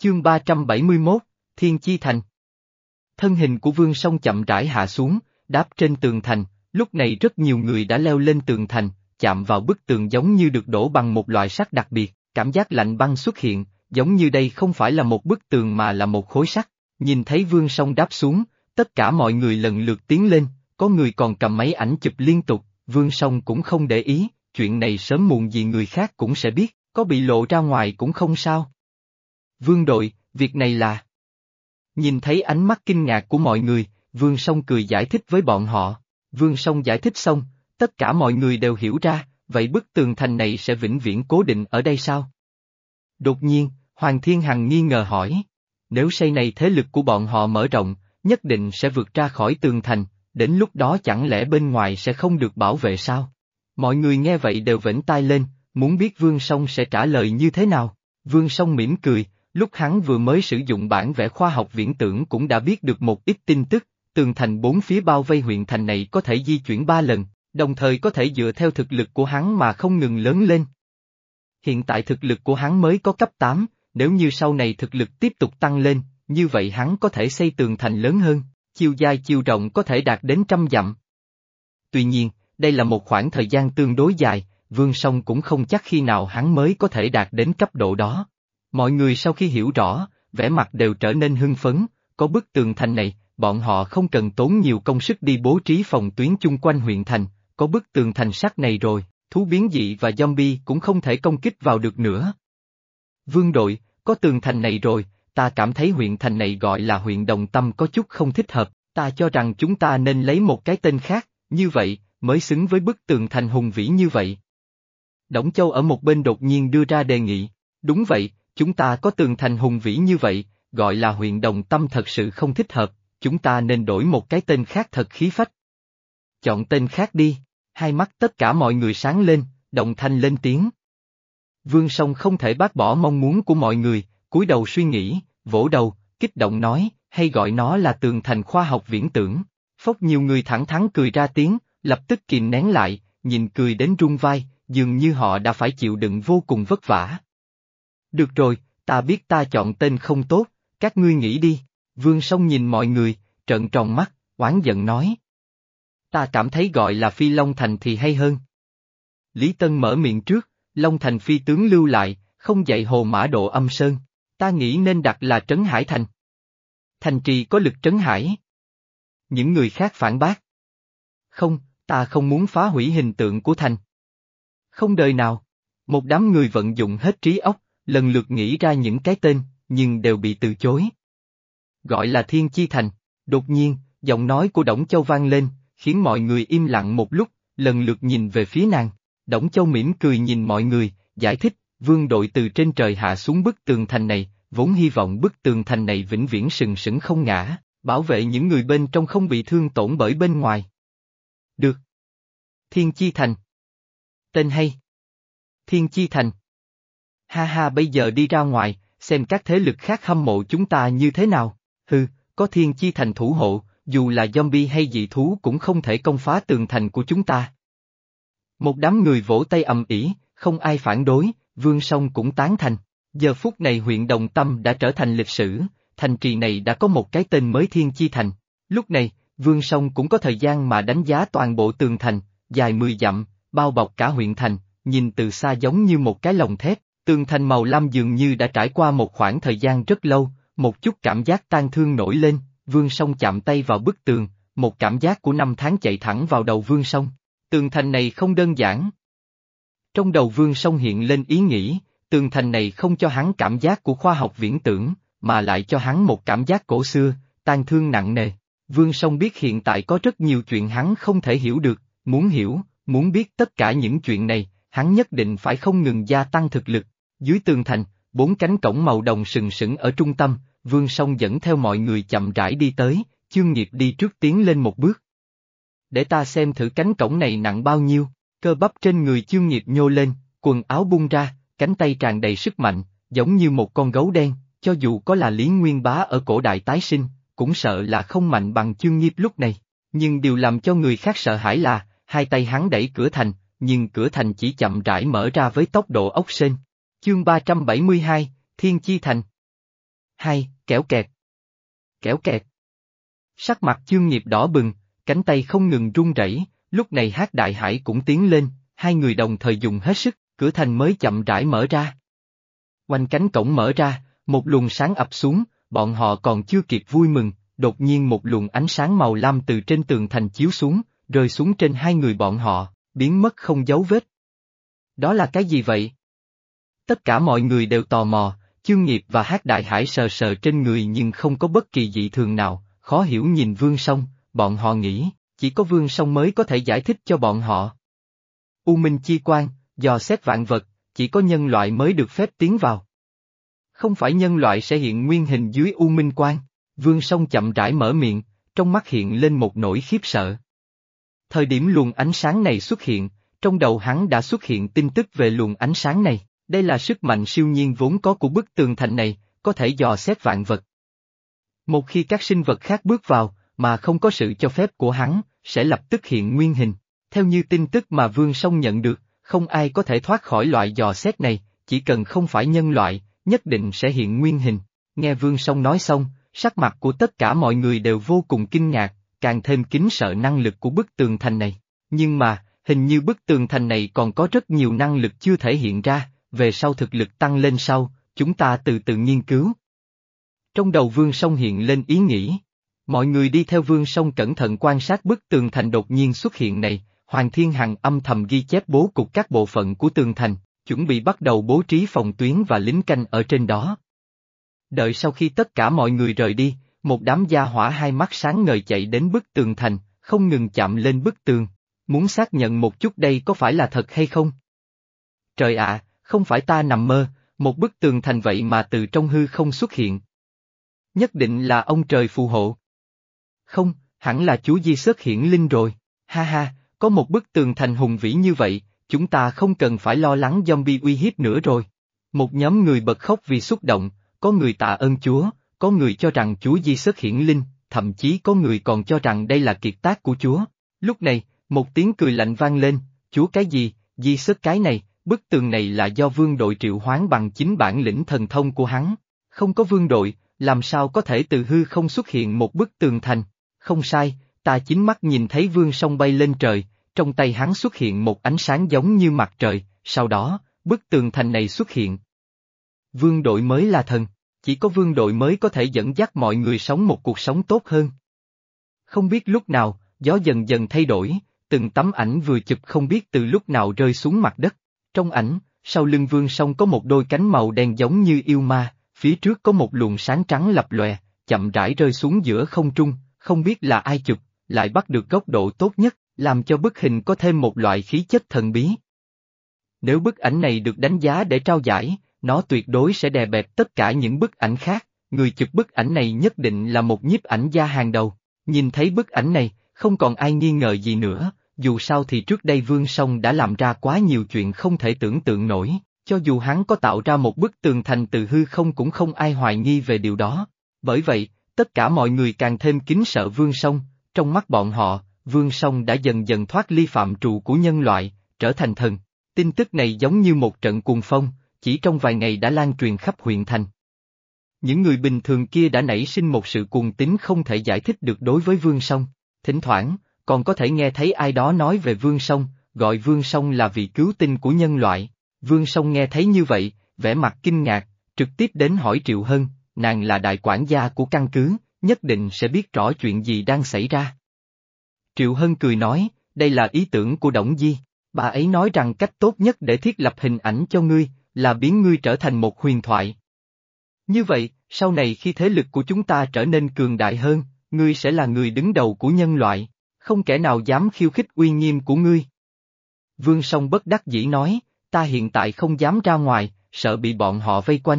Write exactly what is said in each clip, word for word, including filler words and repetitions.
Chương ba trăm bảy mươi mốt, Thiên Chi Thành. Thân hình của Vương Song chậm rãi hạ xuống, đáp trên tường thành, lúc này rất nhiều người đã leo lên tường thành, chạm vào bức tường giống như được đổ bằng một loại sắt đặc biệt, cảm giác lạnh băng xuất hiện, giống như đây không phải là một bức tường mà là một khối sắt. Nhìn thấy Vương Song đáp xuống, tất cả mọi người lần lượt tiến lên, có người còn cầm máy ảnh chụp liên tục, Vương Song cũng không để ý, chuyện này sớm muộn gì người khác cũng sẽ biết, có bị lộ ra ngoài cũng không sao. Vương đội, việc này là... Nhìn thấy ánh mắt kinh ngạc của mọi người, Vương Song cười giải thích với bọn họ. Vương Song giải thích xong, tất cả mọi người đều hiểu ra, vậy bức tường thành này sẽ vĩnh viễn cố định ở đây sao? Đột nhiên, Hoàng Thiên Hằng nghi ngờ hỏi. Nếu xây này thế lực của bọn họ mở rộng, nhất định sẽ vượt ra khỏi tường thành, đến lúc đó chẳng lẽ bên ngoài sẽ không được bảo vệ sao? Mọi người nghe vậy đều vểnh tai lên, muốn biết Vương Song sẽ trả lời như thế nào. Vương Song mỉm cười. Lúc hắn vừa mới sử dụng bản vẽ khoa học viễn tưởng cũng đã biết được một ít tin tức, tường thành bốn phía bao vây huyện thành này có thể di chuyển ba lần, đồng thời có thể dựa theo thực lực của hắn mà không ngừng lớn lên. Hiện tại thực lực của hắn mới có cấp tám, nếu như sau này thực lực tiếp tục tăng lên, như vậy hắn có thể xây tường thành lớn hơn, chiều dài chiều rộng có thể đạt đến trăm dặm. Tuy nhiên, đây là một khoảng thời gian tương đối dài, Vương Song cũng không chắc khi nào hắn mới có thể đạt đến cấp độ đó. Mọi người sau khi hiểu rõ, vẻ mặt đều trở nên hưng phấn, có bức tường thành này, bọn họ không cần tốn nhiều công sức đi bố trí phòng tuyến chung quanh huyện thành, có bức tường thành sắt này rồi, thú biến dị và zombie cũng không thể công kích vào được nữa. Vương đội, có tường thành này rồi, ta cảm thấy huyện thành này gọi là huyện Đồng Tâm có chút không thích hợp, ta cho rằng chúng ta nên lấy một cái tên khác, như vậy, mới xứng với bức tường thành hùng vĩ như vậy. Đổng Châu ở một bên đột nhiên đưa ra đề nghị, đúng vậy. Chúng ta có tường thành hùng vĩ như vậy, gọi là huyện Đồng Tâm thật sự không thích hợp, chúng ta nên đổi một cái tên khác thật khí phách. Chọn tên khác đi, hai mắt tất cả mọi người sáng lên, đồng thanh lên tiếng. Vương Song không thể bác bỏ mong muốn của mọi người, cúi đầu suy nghĩ, vỗ đầu, kích động nói, hay gọi nó là tường thành khoa học viễn tưởng. Phốc nhiều người thẳng thắn cười ra tiếng, lập tức kìm nén lại, nhìn cười đến run vai, dường như họ đã phải chịu đựng vô cùng vất vả. Được rồi, ta biết ta chọn tên không tốt, các ngươi nghĩ đi. Vương Song nhìn mọi người, trợn tròn mắt, oán giận nói. Ta cảm thấy gọi là Phi Long Thành thì hay hơn. Lý Tân mở miệng trước, Long Thành phi tướng lưu lại, không dạy hồ mã độ âm sơn. Ta nghĩ nên đặt là Trấn Hải Thành. Thành trì có lực trấn hải. Những người khác phản bác. Không, ta không muốn phá hủy hình tượng của thành. Không đời nào. Một đám người vận dụng hết trí óc, lần lượt nghĩ ra những cái tên, nhưng đều bị từ chối. Gọi là Thiên Chi Thành, đột nhiên, giọng nói của Đổng Châu vang lên, khiến mọi người im lặng một lúc, lần lượt nhìn về phía nàng. Đổng Châu mỉm cười nhìn mọi người, giải thích, vương đội từ trên trời hạ xuống bức tường thành này, vốn hy vọng bức tường thành này vĩnh viễn sừng sững không ngã, bảo vệ những người bên trong không bị thương tổn bởi bên ngoài. Được. Thiên Chi Thành. Tên hay. Thiên Chi Thành. Ha ha, bây giờ đi ra ngoài, xem các thế lực khác hâm mộ chúng ta như thế nào. Hừ, có Thiên Chi Thành thủ hộ, dù là zombie hay dị thú cũng không thể công phá tường thành của chúng ta. Một đám người vỗ tay ầm ĩ, không ai phản đối, Vương Song cũng tán thành. Giờ phút này huyện Đồng Tâm đã trở thành lịch sử, thành trì này đã có một cái tên mới Thiên Chi Thành. Lúc này, Vương Song cũng có thời gian mà đánh giá toàn bộ tường thành, dài mười dặm, bao bọc cả huyện thành, nhìn từ xa giống như một cái lồng thép. Tường thành màu lam dường như đã trải qua một khoảng thời gian rất lâu, một chút cảm giác tan thương nổi lên, Vương Song chạm tay vào bức tường, một cảm giác của năm tháng chạy thẳng vào đầu Vương Song. Tường thành này không đơn giản. Trong đầu Vương Song hiện lên ý nghĩ, tường thành này không cho hắn cảm giác của khoa học viễn tưởng, mà lại cho hắn một cảm giác cổ xưa, tan thương nặng nề. Vương Song biết hiện tại có rất nhiều chuyện hắn không thể hiểu được, muốn hiểu, muốn biết tất cả những chuyện này, hắn nhất định phải không ngừng gia tăng thực lực. Dưới tường thành, bốn cánh cổng màu đồng sừng sững ở trung tâm, Vương Song dẫn theo mọi người chậm rãi đi tới, Chương Nghiệp đi trước tiến lên một bước. Để ta xem thử cánh cổng này nặng bao nhiêu, cơ bắp trên người Chương Nghiệp nhô lên, quần áo bung ra, cánh tay tràn đầy sức mạnh, giống như một con gấu đen, cho dù có là Lý Nguyên Bá ở cổ đại tái sinh, cũng sợ là không mạnh bằng Chương Nghiệp lúc này. Nhưng điều làm cho người khác sợ hãi là, hai tay hắn đẩy cửa thành, nhưng cửa thành chỉ chậm rãi mở ra với tốc độ ốc sên. Chương ba trăm bảy mươi hai, Thiên Chi Thành. Hai, kéo kẹt. Kéo kẹt. Sắc mặt Chương Nghiệp đỏ bừng, cánh tay không ngừng run rẩy. Lúc này Hắc Đại Hải cũng tiến lên, hai người đồng thời dùng hết sức, cửa thành mới chậm rãi mở ra. Oanh, cánh cổng mở ra, một luồng sáng ập xuống, bọn họ còn chưa kịp vui mừng, đột nhiên một luồng ánh sáng màu lam từ trên tường thành chiếu xuống, rơi xuống trên hai người bọn họ, biến mất không dấu vết. Đó là cái gì vậy? Tất cả mọi người đều tò mò, Chương Nghiệp và Hắc Đại Hải sờ sờ trên người nhưng không có bất kỳ dị thường nào, khó hiểu nhìn Vương Song, bọn họ nghĩ, chỉ có Vương Song mới có thể giải thích cho bọn họ. U Minh Chi Quan, dò xét vạn vật, chỉ có nhân loại mới được phép tiến vào. Không phải nhân loại sẽ hiện nguyên hình dưới U Minh Quan. Vương Song chậm rãi mở miệng, trong mắt hiện lên một nỗi khiếp sợ. Thời điểm luồng ánh sáng này xuất hiện, trong đầu hắn đã xuất hiện tin tức về luồng ánh sáng này, đây là sức mạnh siêu nhiên vốn có của bức tường thành này, có thể dò xét vạn vật. Một khi các sinh vật khác bước vào, mà không có sự cho phép của hắn, sẽ lập tức hiện nguyên hình. Theo như tin tức mà Vương Song nhận được, không ai có thể thoát khỏi loại dò xét này, chỉ cần không phải nhân loại, nhất định sẽ hiện nguyên hình. Nghe Vương Song nói xong, sắc mặt của tất cả mọi người đều vô cùng kinh ngạc, càng thêm kính sợ năng lực của bức tường thành này. Nhưng mà, hình như bức tường thành này còn có rất nhiều năng lực chưa thể hiện ra, về sau thực lực tăng lên sau, chúng ta từ từ nghiên cứu. Trong đầu Vương Song hiện lên ý nghĩ. Mọi người đi theo Vương Song cẩn thận quan sát bức tường thành đột nhiên xuất hiện này, Hoàng Thiên Hằng âm thầm ghi chép bố cục các bộ phận của tường thành, chuẩn bị bắt đầu bố trí phòng tuyến và lính canh ở trên đó. Đợi sau khi tất cả mọi người rời đi, một đám gia hỏa hai mắt sáng ngời chạy đến bức tường thành, không ngừng chạm lên bức tường, muốn xác nhận một chút đây có phải là thật hay không. Trời ạ, không phải ta nằm mơ, một bức tường thành vậy mà từ trong hư không xuất hiện. Nhất định là ông trời phù hộ. Không, hẳn là Chúa Giê-xus hiển linh rồi, ha ha, có một bức tường thành hùng vĩ như vậy, chúng ta không cần phải lo lắng zombie uy hiếp nữa rồi. Một nhóm người bật khóc vì xúc động, có người tạ ơn Chúa, có người cho rằng Chúa Giê-xus hiển linh, thậm chí có người còn cho rằng đây là kiệt tác của Chúa. Lúc này, một tiếng cười lạnh vang lên, Chúa cái gì, Giê-xus cái này, bức tường này là do vương đội triệu hoán bằng chính bản lĩnh thần thông của hắn. Không có vương đội, làm sao có thể từ hư không xuất hiện một bức tường thành? Không sai, ta chính mắt nhìn thấy Vương Song bay lên trời, trong tay hắn xuất hiện một ánh sáng giống như mặt trời, sau đó, bức tường thành này xuất hiện. Vương đội mới là thần, chỉ có vương đội mới có thể dẫn dắt mọi người sống một cuộc sống tốt hơn. Không biết lúc nào, gió dần dần thay đổi, từng tấm ảnh vừa chụp không biết từ lúc nào rơi xuống mặt đất. Trong ảnh, sau lưng Vương Song có một đôi cánh màu đen giống như yêu ma, phía trước có một luồng sáng trắng lập lòe, chậm rãi rơi xuống giữa không trung, không biết là ai chụp, lại bắt được góc độ tốt nhất, làm cho bức hình có thêm một loại khí chất thần bí. Nếu bức ảnh này được đánh giá để trao giải, nó tuyệt đối sẽ đè bẹp tất cả những bức ảnh khác, người chụp bức ảnh này nhất định là một nhiếp ảnh gia hàng đầu. Nhìn thấy bức ảnh này, không còn ai nghi ngờ gì nữa, dù sao thì trước đây Vương Song đã làm ra quá nhiều chuyện không thể tưởng tượng nổi, cho dù hắn có tạo ra một bức tường thành từ hư không cũng không ai hoài nghi về điều đó. Bởi vậy, tất cả mọi người càng thêm kính sợ Vương Song, trong mắt bọn họ, Vương Song đã dần dần thoát ly phạm trù của nhân loại, trở thành thần. Tin tức này giống như một trận cuồng phong, chỉ trong vài ngày đã lan truyền khắp huyện thành. Những người bình thường kia đã nảy sinh một sự cuồng tín không thể giải thích được đối với Vương Song. Thỉnh thoảng, còn có thể nghe thấy ai đó nói về Vương Song, gọi Vương Song là vị cứu tinh của nhân loại. Vương Song nghe thấy như vậy, vẻ mặt kinh ngạc, trực tiếp đến hỏi Triệu Hân, nàng là đại quản gia của căn cứ, nhất định sẽ biết rõ chuyện gì đang xảy ra. Triệu Hân cười nói, đây là ý tưởng của Đổng Di, bà ấy nói rằng cách tốt nhất để thiết lập hình ảnh cho ngươi, là biến ngươi trở thành một huyền thoại. Như vậy, sau này khi thế lực của chúng ta trở nên cường đại hơn, ngươi sẽ là người đứng đầu của nhân loại, không kẻ nào dám khiêu khích uy nghiêm của ngươi. Vương Song bất đắc dĩ nói, ta hiện tại không dám ra ngoài, sợ bị bọn họ vây quanh.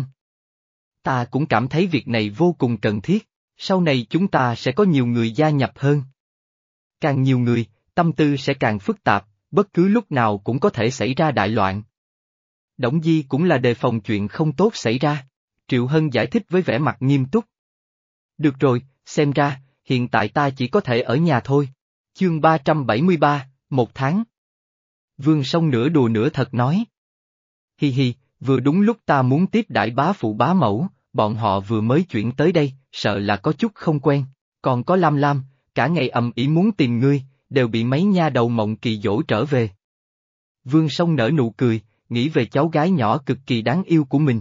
Ta cũng cảm thấy việc này vô cùng cần thiết, sau này chúng ta sẽ có nhiều người gia nhập hơn. Càng nhiều người, tâm tư sẽ càng phức tạp, bất cứ lúc nào cũng có thể xảy ra đại loạn. Đổng Di cũng là đề phòng chuyện không tốt xảy ra, Triệu Hân giải thích với vẻ mặt nghiêm túc. Được rồi, xem ra, hiện tại ta chỉ có thể ở nhà thôi. Chương ba trăm bảy mươi ba, một tháng. Vương Song nửa đùa nửa thật nói. Hi hi, vừa đúng lúc ta muốn tiếp đãi bá phụ bá mẫu, bọn họ vừa mới chuyển tới đây, sợ là có chút không quen. Còn có Lam Lam, cả ngày ầm ĩ muốn tìm ngươi, đều bị mấy nha đầu Mộng Kỳ dỗ trở về. Vương Song nở nụ cười, nghĩ về cháu gái nhỏ cực kỳ đáng yêu của mình.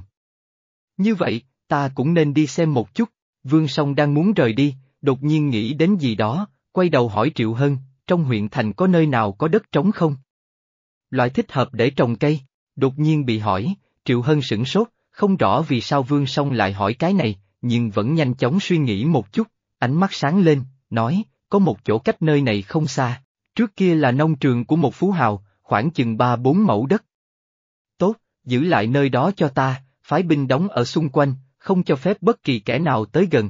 Như vậy, ta cũng nên đi xem một chút. Vương Song đang muốn rời đi, đột nhiên nghĩ đến gì đó, quay đầu hỏi Triệu Hân, trong huyện thành có nơi nào có đất trống không? Loại thích hợp để trồng cây, đột nhiên bị hỏi, Triệu Hân sửng sốt, không rõ vì sao Vương Song lại hỏi cái này, nhưng vẫn nhanh chóng suy nghĩ một chút, ánh mắt sáng lên, nói, có một chỗ cách nơi này không xa, trước kia là nông trường của một phú hào, khoảng chừng ba bốn mẫu đất. Tốt, giữ lại nơi đó cho ta, phái binh đóng ở xung quanh, không cho phép bất kỳ kẻ nào tới gần.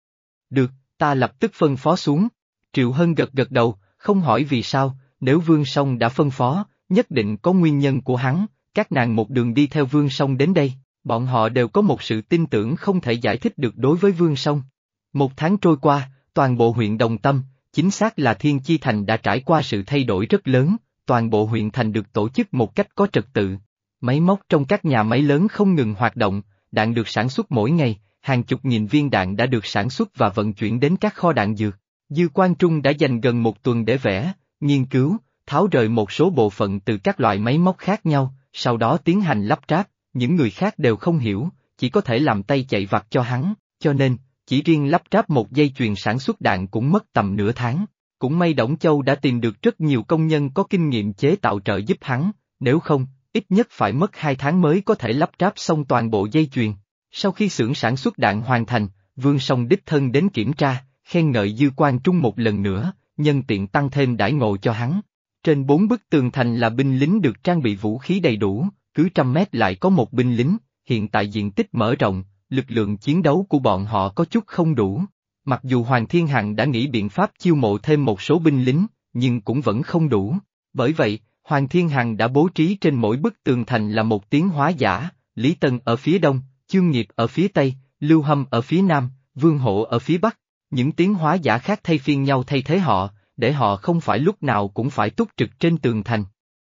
Được, ta lập tức phân phó xuống. Triệu Hân gật gật đầu, không hỏi vì sao, nếu Vương Song đã phân phó, nhất định có nguyên nhân của hắn, các nàng một đường đi theo Vương Song đến đây, bọn họ đều có một sự tin tưởng không thể giải thích được đối với Vương Song. Một tháng trôi qua, toàn bộ huyện Đồng Tâm, chính xác là Thiên Chi Thành đã trải qua sự thay đổi rất lớn, toàn bộ huyện thành được tổ chức một cách có trật tự. Máy móc trong các nhà máy lớn không ngừng hoạt động, đạn được sản xuất mỗi ngày, hàng chục nghìn viên đạn đã được sản xuất và vận chuyển đến các kho đạn dược. Dư Quang Trung đã dành gần một tuần để vẽ, nghiên cứu, tháo rời một số bộ phận từ các loại máy móc khác nhau, sau đó tiến hành lắp ráp, những người khác đều không hiểu, chỉ có thể làm tay chạy vặt cho hắn, cho nên, chỉ riêng lắp ráp một dây chuyền sản xuất đạn cũng mất tầm nửa tháng. Cũng may Đổng Châu đã tìm được rất nhiều công nhân có kinh nghiệm chế tạo trợ giúp hắn, nếu không, ít nhất phải mất hai tháng mới có thể lắp ráp xong toàn bộ dây chuyền. Sau khi xưởng sản xuất đạn hoàn thành, Vương Song đích thân đến kiểm tra, khen ngợi Dư Quang Trung một lần nữa, nhân tiện tăng thêm đãi ngộ cho hắn. Trên bốn bức tường thành là binh lính được trang bị vũ khí đầy đủ, cứ trăm mét lại có một binh lính, hiện tại diện tích mở rộng, lực lượng chiến đấu của bọn họ có chút không đủ. Mặc dù Hoàng Thiên Hằng đã nghĩ biện pháp chiêu mộ thêm một số binh lính, nhưng cũng vẫn không đủ. Bởi vậy, Hoàng Thiên Hằng đã bố trí trên mỗi bức tường thành là một tiến hóa giả, Lý Tân ở phía đông, Chương Nghiệp ở phía tây, Lưu Hâm ở phía nam, Vương Hộ ở phía bắc. Những tiến hóa giả khác thay phiên nhau thay thế họ, để họ không phải lúc nào cũng phải túc trực trên tường thành.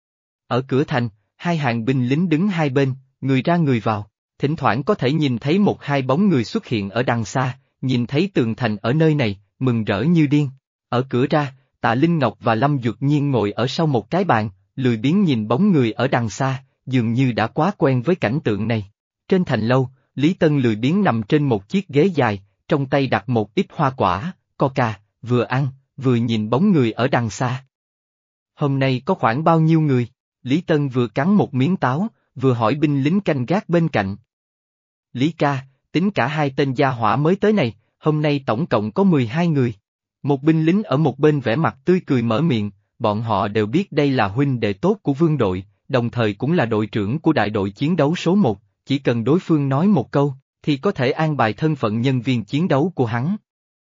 Ở cửa thành, hai hàng binh lính đứng hai bên, người ra người vào, thỉnh thoảng có thể nhìn thấy một hai bóng người xuất hiện ở đằng xa, nhìn thấy tường thành ở nơi này, mừng rỡ như điên. Ở cửa ra, Tạ Linh Ngọc và Lâm Duật Nhiên ngồi ở sau một cái bàn, lười biếng nhìn bóng người ở đằng xa, dường như đã quá quen với cảnh tượng này. Trên thành lâu, Lý Tân lười biếng nằm trên một chiếc ghế dài, trong tay đặt một ít hoa quả, coca, vừa ăn, vừa nhìn bóng người ở đằng xa. Hôm nay có khoảng bao nhiêu người? Lý Tân vừa cắn một miếng táo, vừa hỏi binh lính canh gác bên cạnh. Lý ca, tính cả hai tên gia hỏa mới tới này, hôm nay tổng cộng có mười hai người. Một binh lính ở một bên vẻ mặt tươi cười mở miệng, bọn họ đều biết đây là huynh đệ tốt của vương đội, đồng thời cũng là đội trưởng của đại đội chiến đấu số một, chỉ cần đối phương nói một câu, thì có thể an bài thân phận nhân viên chiến đấu của hắn.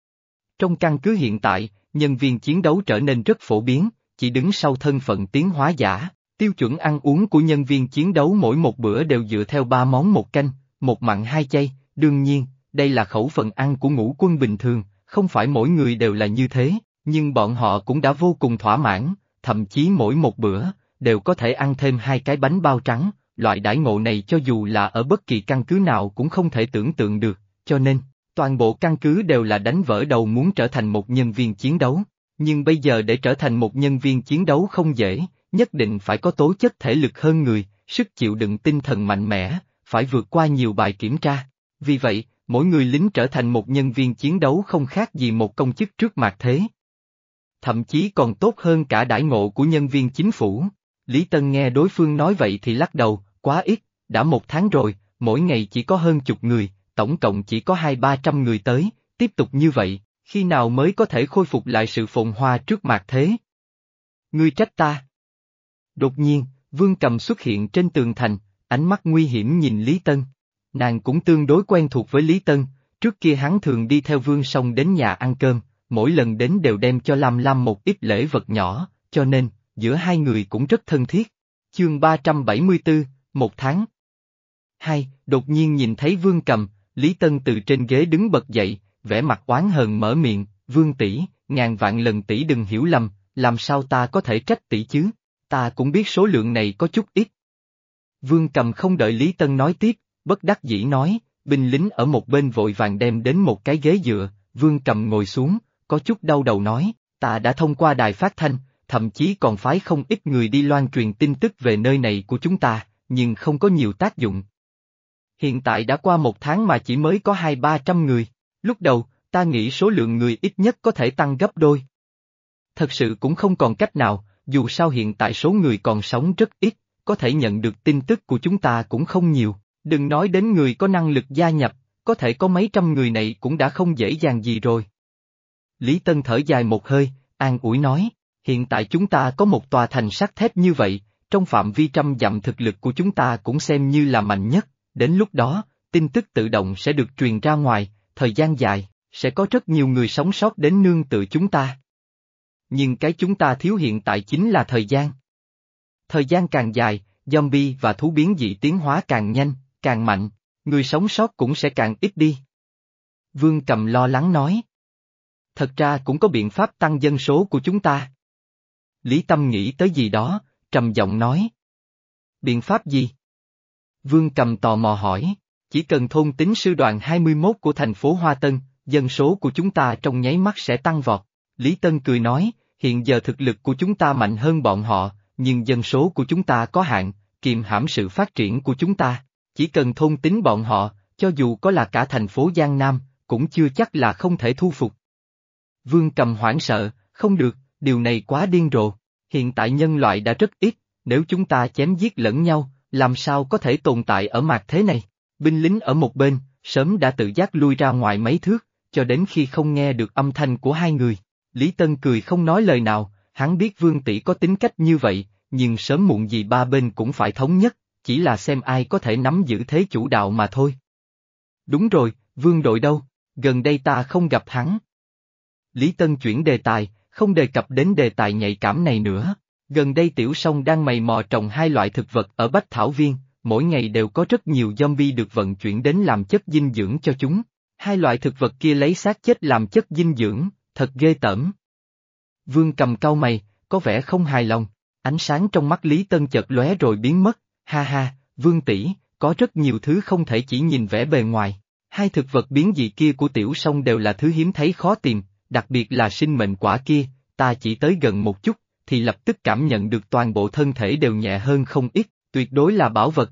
Trong căn cứ hiện tại, nhân viên chiến đấu trở nên rất phổ biến, chỉ đứng sau thân phận tiến hóa giả, tiêu chuẩn ăn uống của nhân viên chiến đấu mỗi một bữa đều dựa theo ba món một canh, một mặn hai chay, đương nhiên, đây là khẩu phần ăn của ngũ quân bình thường, không phải mỗi người đều là như thế, nhưng bọn họ cũng đã vô cùng thỏa mãn, thậm chí mỗi một bữa, đều có thể ăn thêm hai cái bánh bao trắng, loại đãi ngộ này cho dù là ở bất kỳ căn cứ nào cũng không thể tưởng tượng được, cho nên, toàn bộ căn cứ đều là đánh vỡ đầu muốn trở thành một nhân viên chiến đấu, nhưng bây giờ để trở thành một nhân viên chiến đấu không dễ, nhất định phải có tố chất thể lực hơn người, sức chịu đựng tinh thần mạnh mẽ, phải vượt qua nhiều bài kiểm tra. Vì vậy, mỗi người lính trở thành một nhân viên chiến đấu không khác gì một công chức trước mặt thế. Thậm chí còn tốt hơn cả đãi ngộ của nhân viên chính phủ. Lý Tân nghe đối phương nói vậy thì lắc đầu, quá ít, đã một tháng rồi, mỗi ngày chỉ có hơn chục người, tổng cộng chỉ có hai ba trăm người tới, tiếp tục như vậy, khi nào mới có thể khôi phục lại sự phồn hoa trước mặt thế? Ngươi trách ta. Đột nhiên, Vương Cầm xuất hiện trên tường thành, ánh mắt nguy hiểm nhìn Lý Tân. Nàng cũng tương đối quen thuộc với Lý Tân, trước kia hắn thường đi theo Vương Song đến nhà ăn cơm, mỗi lần đến đều đem cho Lam Lam một ít lễ vật nhỏ, cho nên, giữa hai người cũng rất thân thiết. Chương ba trăm bảy mươi tư, một tháng. Hai, đột nhiên nhìn thấy Vương Cầm, Lý Tân từ trên ghế đứng bật dậy, vẻ mặt oán hờn mở miệng, Vương tỷ, ngàn vạn lần tỷ đừng hiểu lầm, làm sao ta có thể trách tỷ chứ, ta cũng biết số lượng này có chút ít. Vương Cầm không đợi Lý Tân nói tiếp, bất đắc dĩ nói, binh lính ở một bên vội vàng đem đến một cái ghế dựa, Vương Cầm ngồi xuống, có chút đau đầu nói, ta đã thông qua đài phát thanh, thậm chí còn phái không ít người đi loan truyền tin tức về nơi này của chúng ta, nhưng không có nhiều tác dụng. Hiện tại đã qua một tháng mà chỉ mới có hai ba trăm người, lúc đầu, ta nghĩ số lượng người ít nhất có thể tăng gấp đôi. Thật sự cũng không còn cách nào, dù sao hiện tại số người còn sống rất ít, có thể nhận được tin tức của chúng ta cũng không nhiều, đừng nói đến người có năng lực gia nhập, có thể có mấy trăm người này cũng đã không dễ dàng gì rồi. Lý Tân thở dài một hơi, an ủi nói, hiện tại chúng ta có một tòa thành sắt thép như vậy, trong phạm vi trăm dặm thực lực của chúng ta cũng xem như là mạnh nhất, đến lúc đó, tin tức tự động sẽ được truyền ra ngoài, thời gian dài, sẽ có rất nhiều người sống sót đến nương tựa chúng ta. Nhưng cái chúng ta thiếu hiện tại chính là thời gian. Thời gian càng dài, zombie và thú biến dị tiến hóa càng nhanh, càng mạnh, người sống sót cũng sẽ càng ít đi. Vương Cầm lo lắng nói. Thật ra cũng có biện pháp tăng dân số của chúng ta. Lý Tâm nghĩ tới gì đó, trầm giọng nói. Biện pháp gì? Vương Cầm tò mò hỏi, chỉ cần thôn tính sư đoàn hai mươi mốt của thành phố Hoa Tân, dân số của chúng ta trong nháy mắt sẽ tăng vọt. Lý Tân cười nói, hiện giờ thực lực của chúng ta mạnh hơn bọn họ, nhưng dân số của chúng ta có hạn, kiềm hãm sự phát triển của chúng ta. Chỉ cần thôn tính bọn họ, cho dù có là cả thành phố Giang Nam, cũng chưa chắc là không thể thu phục. Vương Cầm hoảng sợ, không được, điều này quá điên rồ. Hiện tại nhân loại đã rất ít, nếu chúng ta chém giết lẫn nhau, làm sao có thể tồn tại ở mạt thế này? Binh lính ở một bên, sớm đã tự giác lui ra ngoài mấy thước, cho đến khi không nghe được âm thanh của hai người. Lý Tân cười không nói lời nào, hắn biết Vương tỷ có tính cách như vậy, nhưng sớm muộn gì ba bên cũng phải thống nhất, chỉ là xem ai có thể nắm giữ thế chủ đạo mà thôi. Đúng rồi, Vương đội đâu? Gần đây ta không gặp hắn. Lý Tân chuyển đề tài, không đề cập đến đề tài nhạy cảm này nữa. Gần đây Tiểu Song đang mày mò trồng hai loại thực vật ở Bách Thảo Viên, mỗi ngày đều có rất nhiều zombie được vận chuyển đến làm chất dinh dưỡng cho chúng. Hai loại thực vật kia lấy xác chết làm chất dinh dưỡng, thật ghê tởm. Vương Cầm cau mày, có vẻ không hài lòng, ánh sáng trong mắt Lý Tân chợt lóe rồi biến mất, ha ha, Vương tỷ, có rất nhiều thứ không thể chỉ nhìn vẻ bề ngoài. Hai thực vật biến dị kia của Tiểu Song đều là thứ hiếm thấy khó tìm, đặc biệt là sinh mệnh quả kia, ta chỉ tới gần một chút, thì lập tức cảm nhận được toàn bộ thân thể đều nhẹ hơn không ít, tuyệt đối là bảo vật.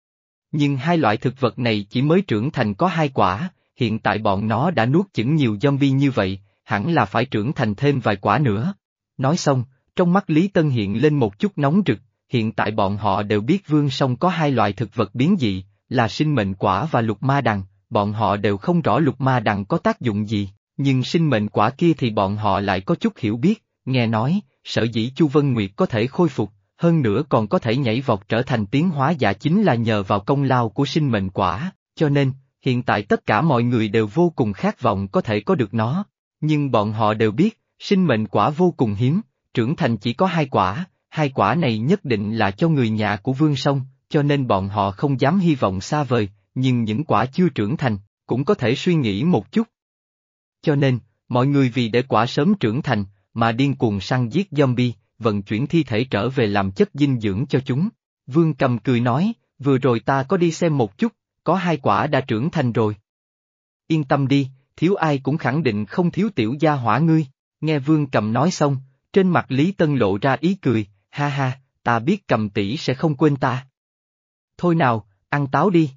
Nhưng hai loại thực vật này chỉ mới trưởng thành có hai quả, hiện tại bọn nó đã nuốt chửng nhiều zombie như vậy, hẳn là phải trưởng thành thêm vài quả nữa. Nói xong, trong mắt Lý Tân hiện lên một chút nóng rực, hiện tại bọn họ đều biết Vương Song có hai loại thực vật biến dị, là sinh mệnh quả và lục ma đằng, bọn họ đều không rõ lục ma đằng có tác dụng gì, nhưng sinh mệnh quả kia thì bọn họ lại có chút hiểu biết, nghe nói, sở dĩ Chu Vân Nguyệt có thể khôi phục, hơn nữa còn có thể nhảy vọt trở thành tiến hóa giả chính là nhờ vào công lao của sinh mệnh quả, cho nên, hiện tại tất cả mọi người đều vô cùng khát vọng có thể có được nó, nhưng bọn họ đều biết, sinh mệnh quả vô cùng hiếm, trưởng thành chỉ có hai quả, hai quả này nhất định là cho người nhà của Vương Song, cho nên bọn họ không dám hy vọng xa vời, nhưng những quả chưa trưởng thành, cũng có thể suy nghĩ một chút. Cho nên, mọi người vì để quả sớm trưởng thành, mà điên cuồng săn giết zombie, vận chuyển thi thể trở về làm chất dinh dưỡng cho chúng. Vương Cầm cười nói, vừa rồi ta có đi xem một chút, có hai quả đã trưởng thành rồi. Yên tâm đi, thiếu ai cũng khẳng định không thiếu tiểu gia hỏa ngươi. Nghe Vương Cầm nói xong, trên mặt Lý Tân lộ ra ý cười, ha ha, ta biết Cầm tỷ sẽ không quên ta. Thôi nào, ăn táo đi.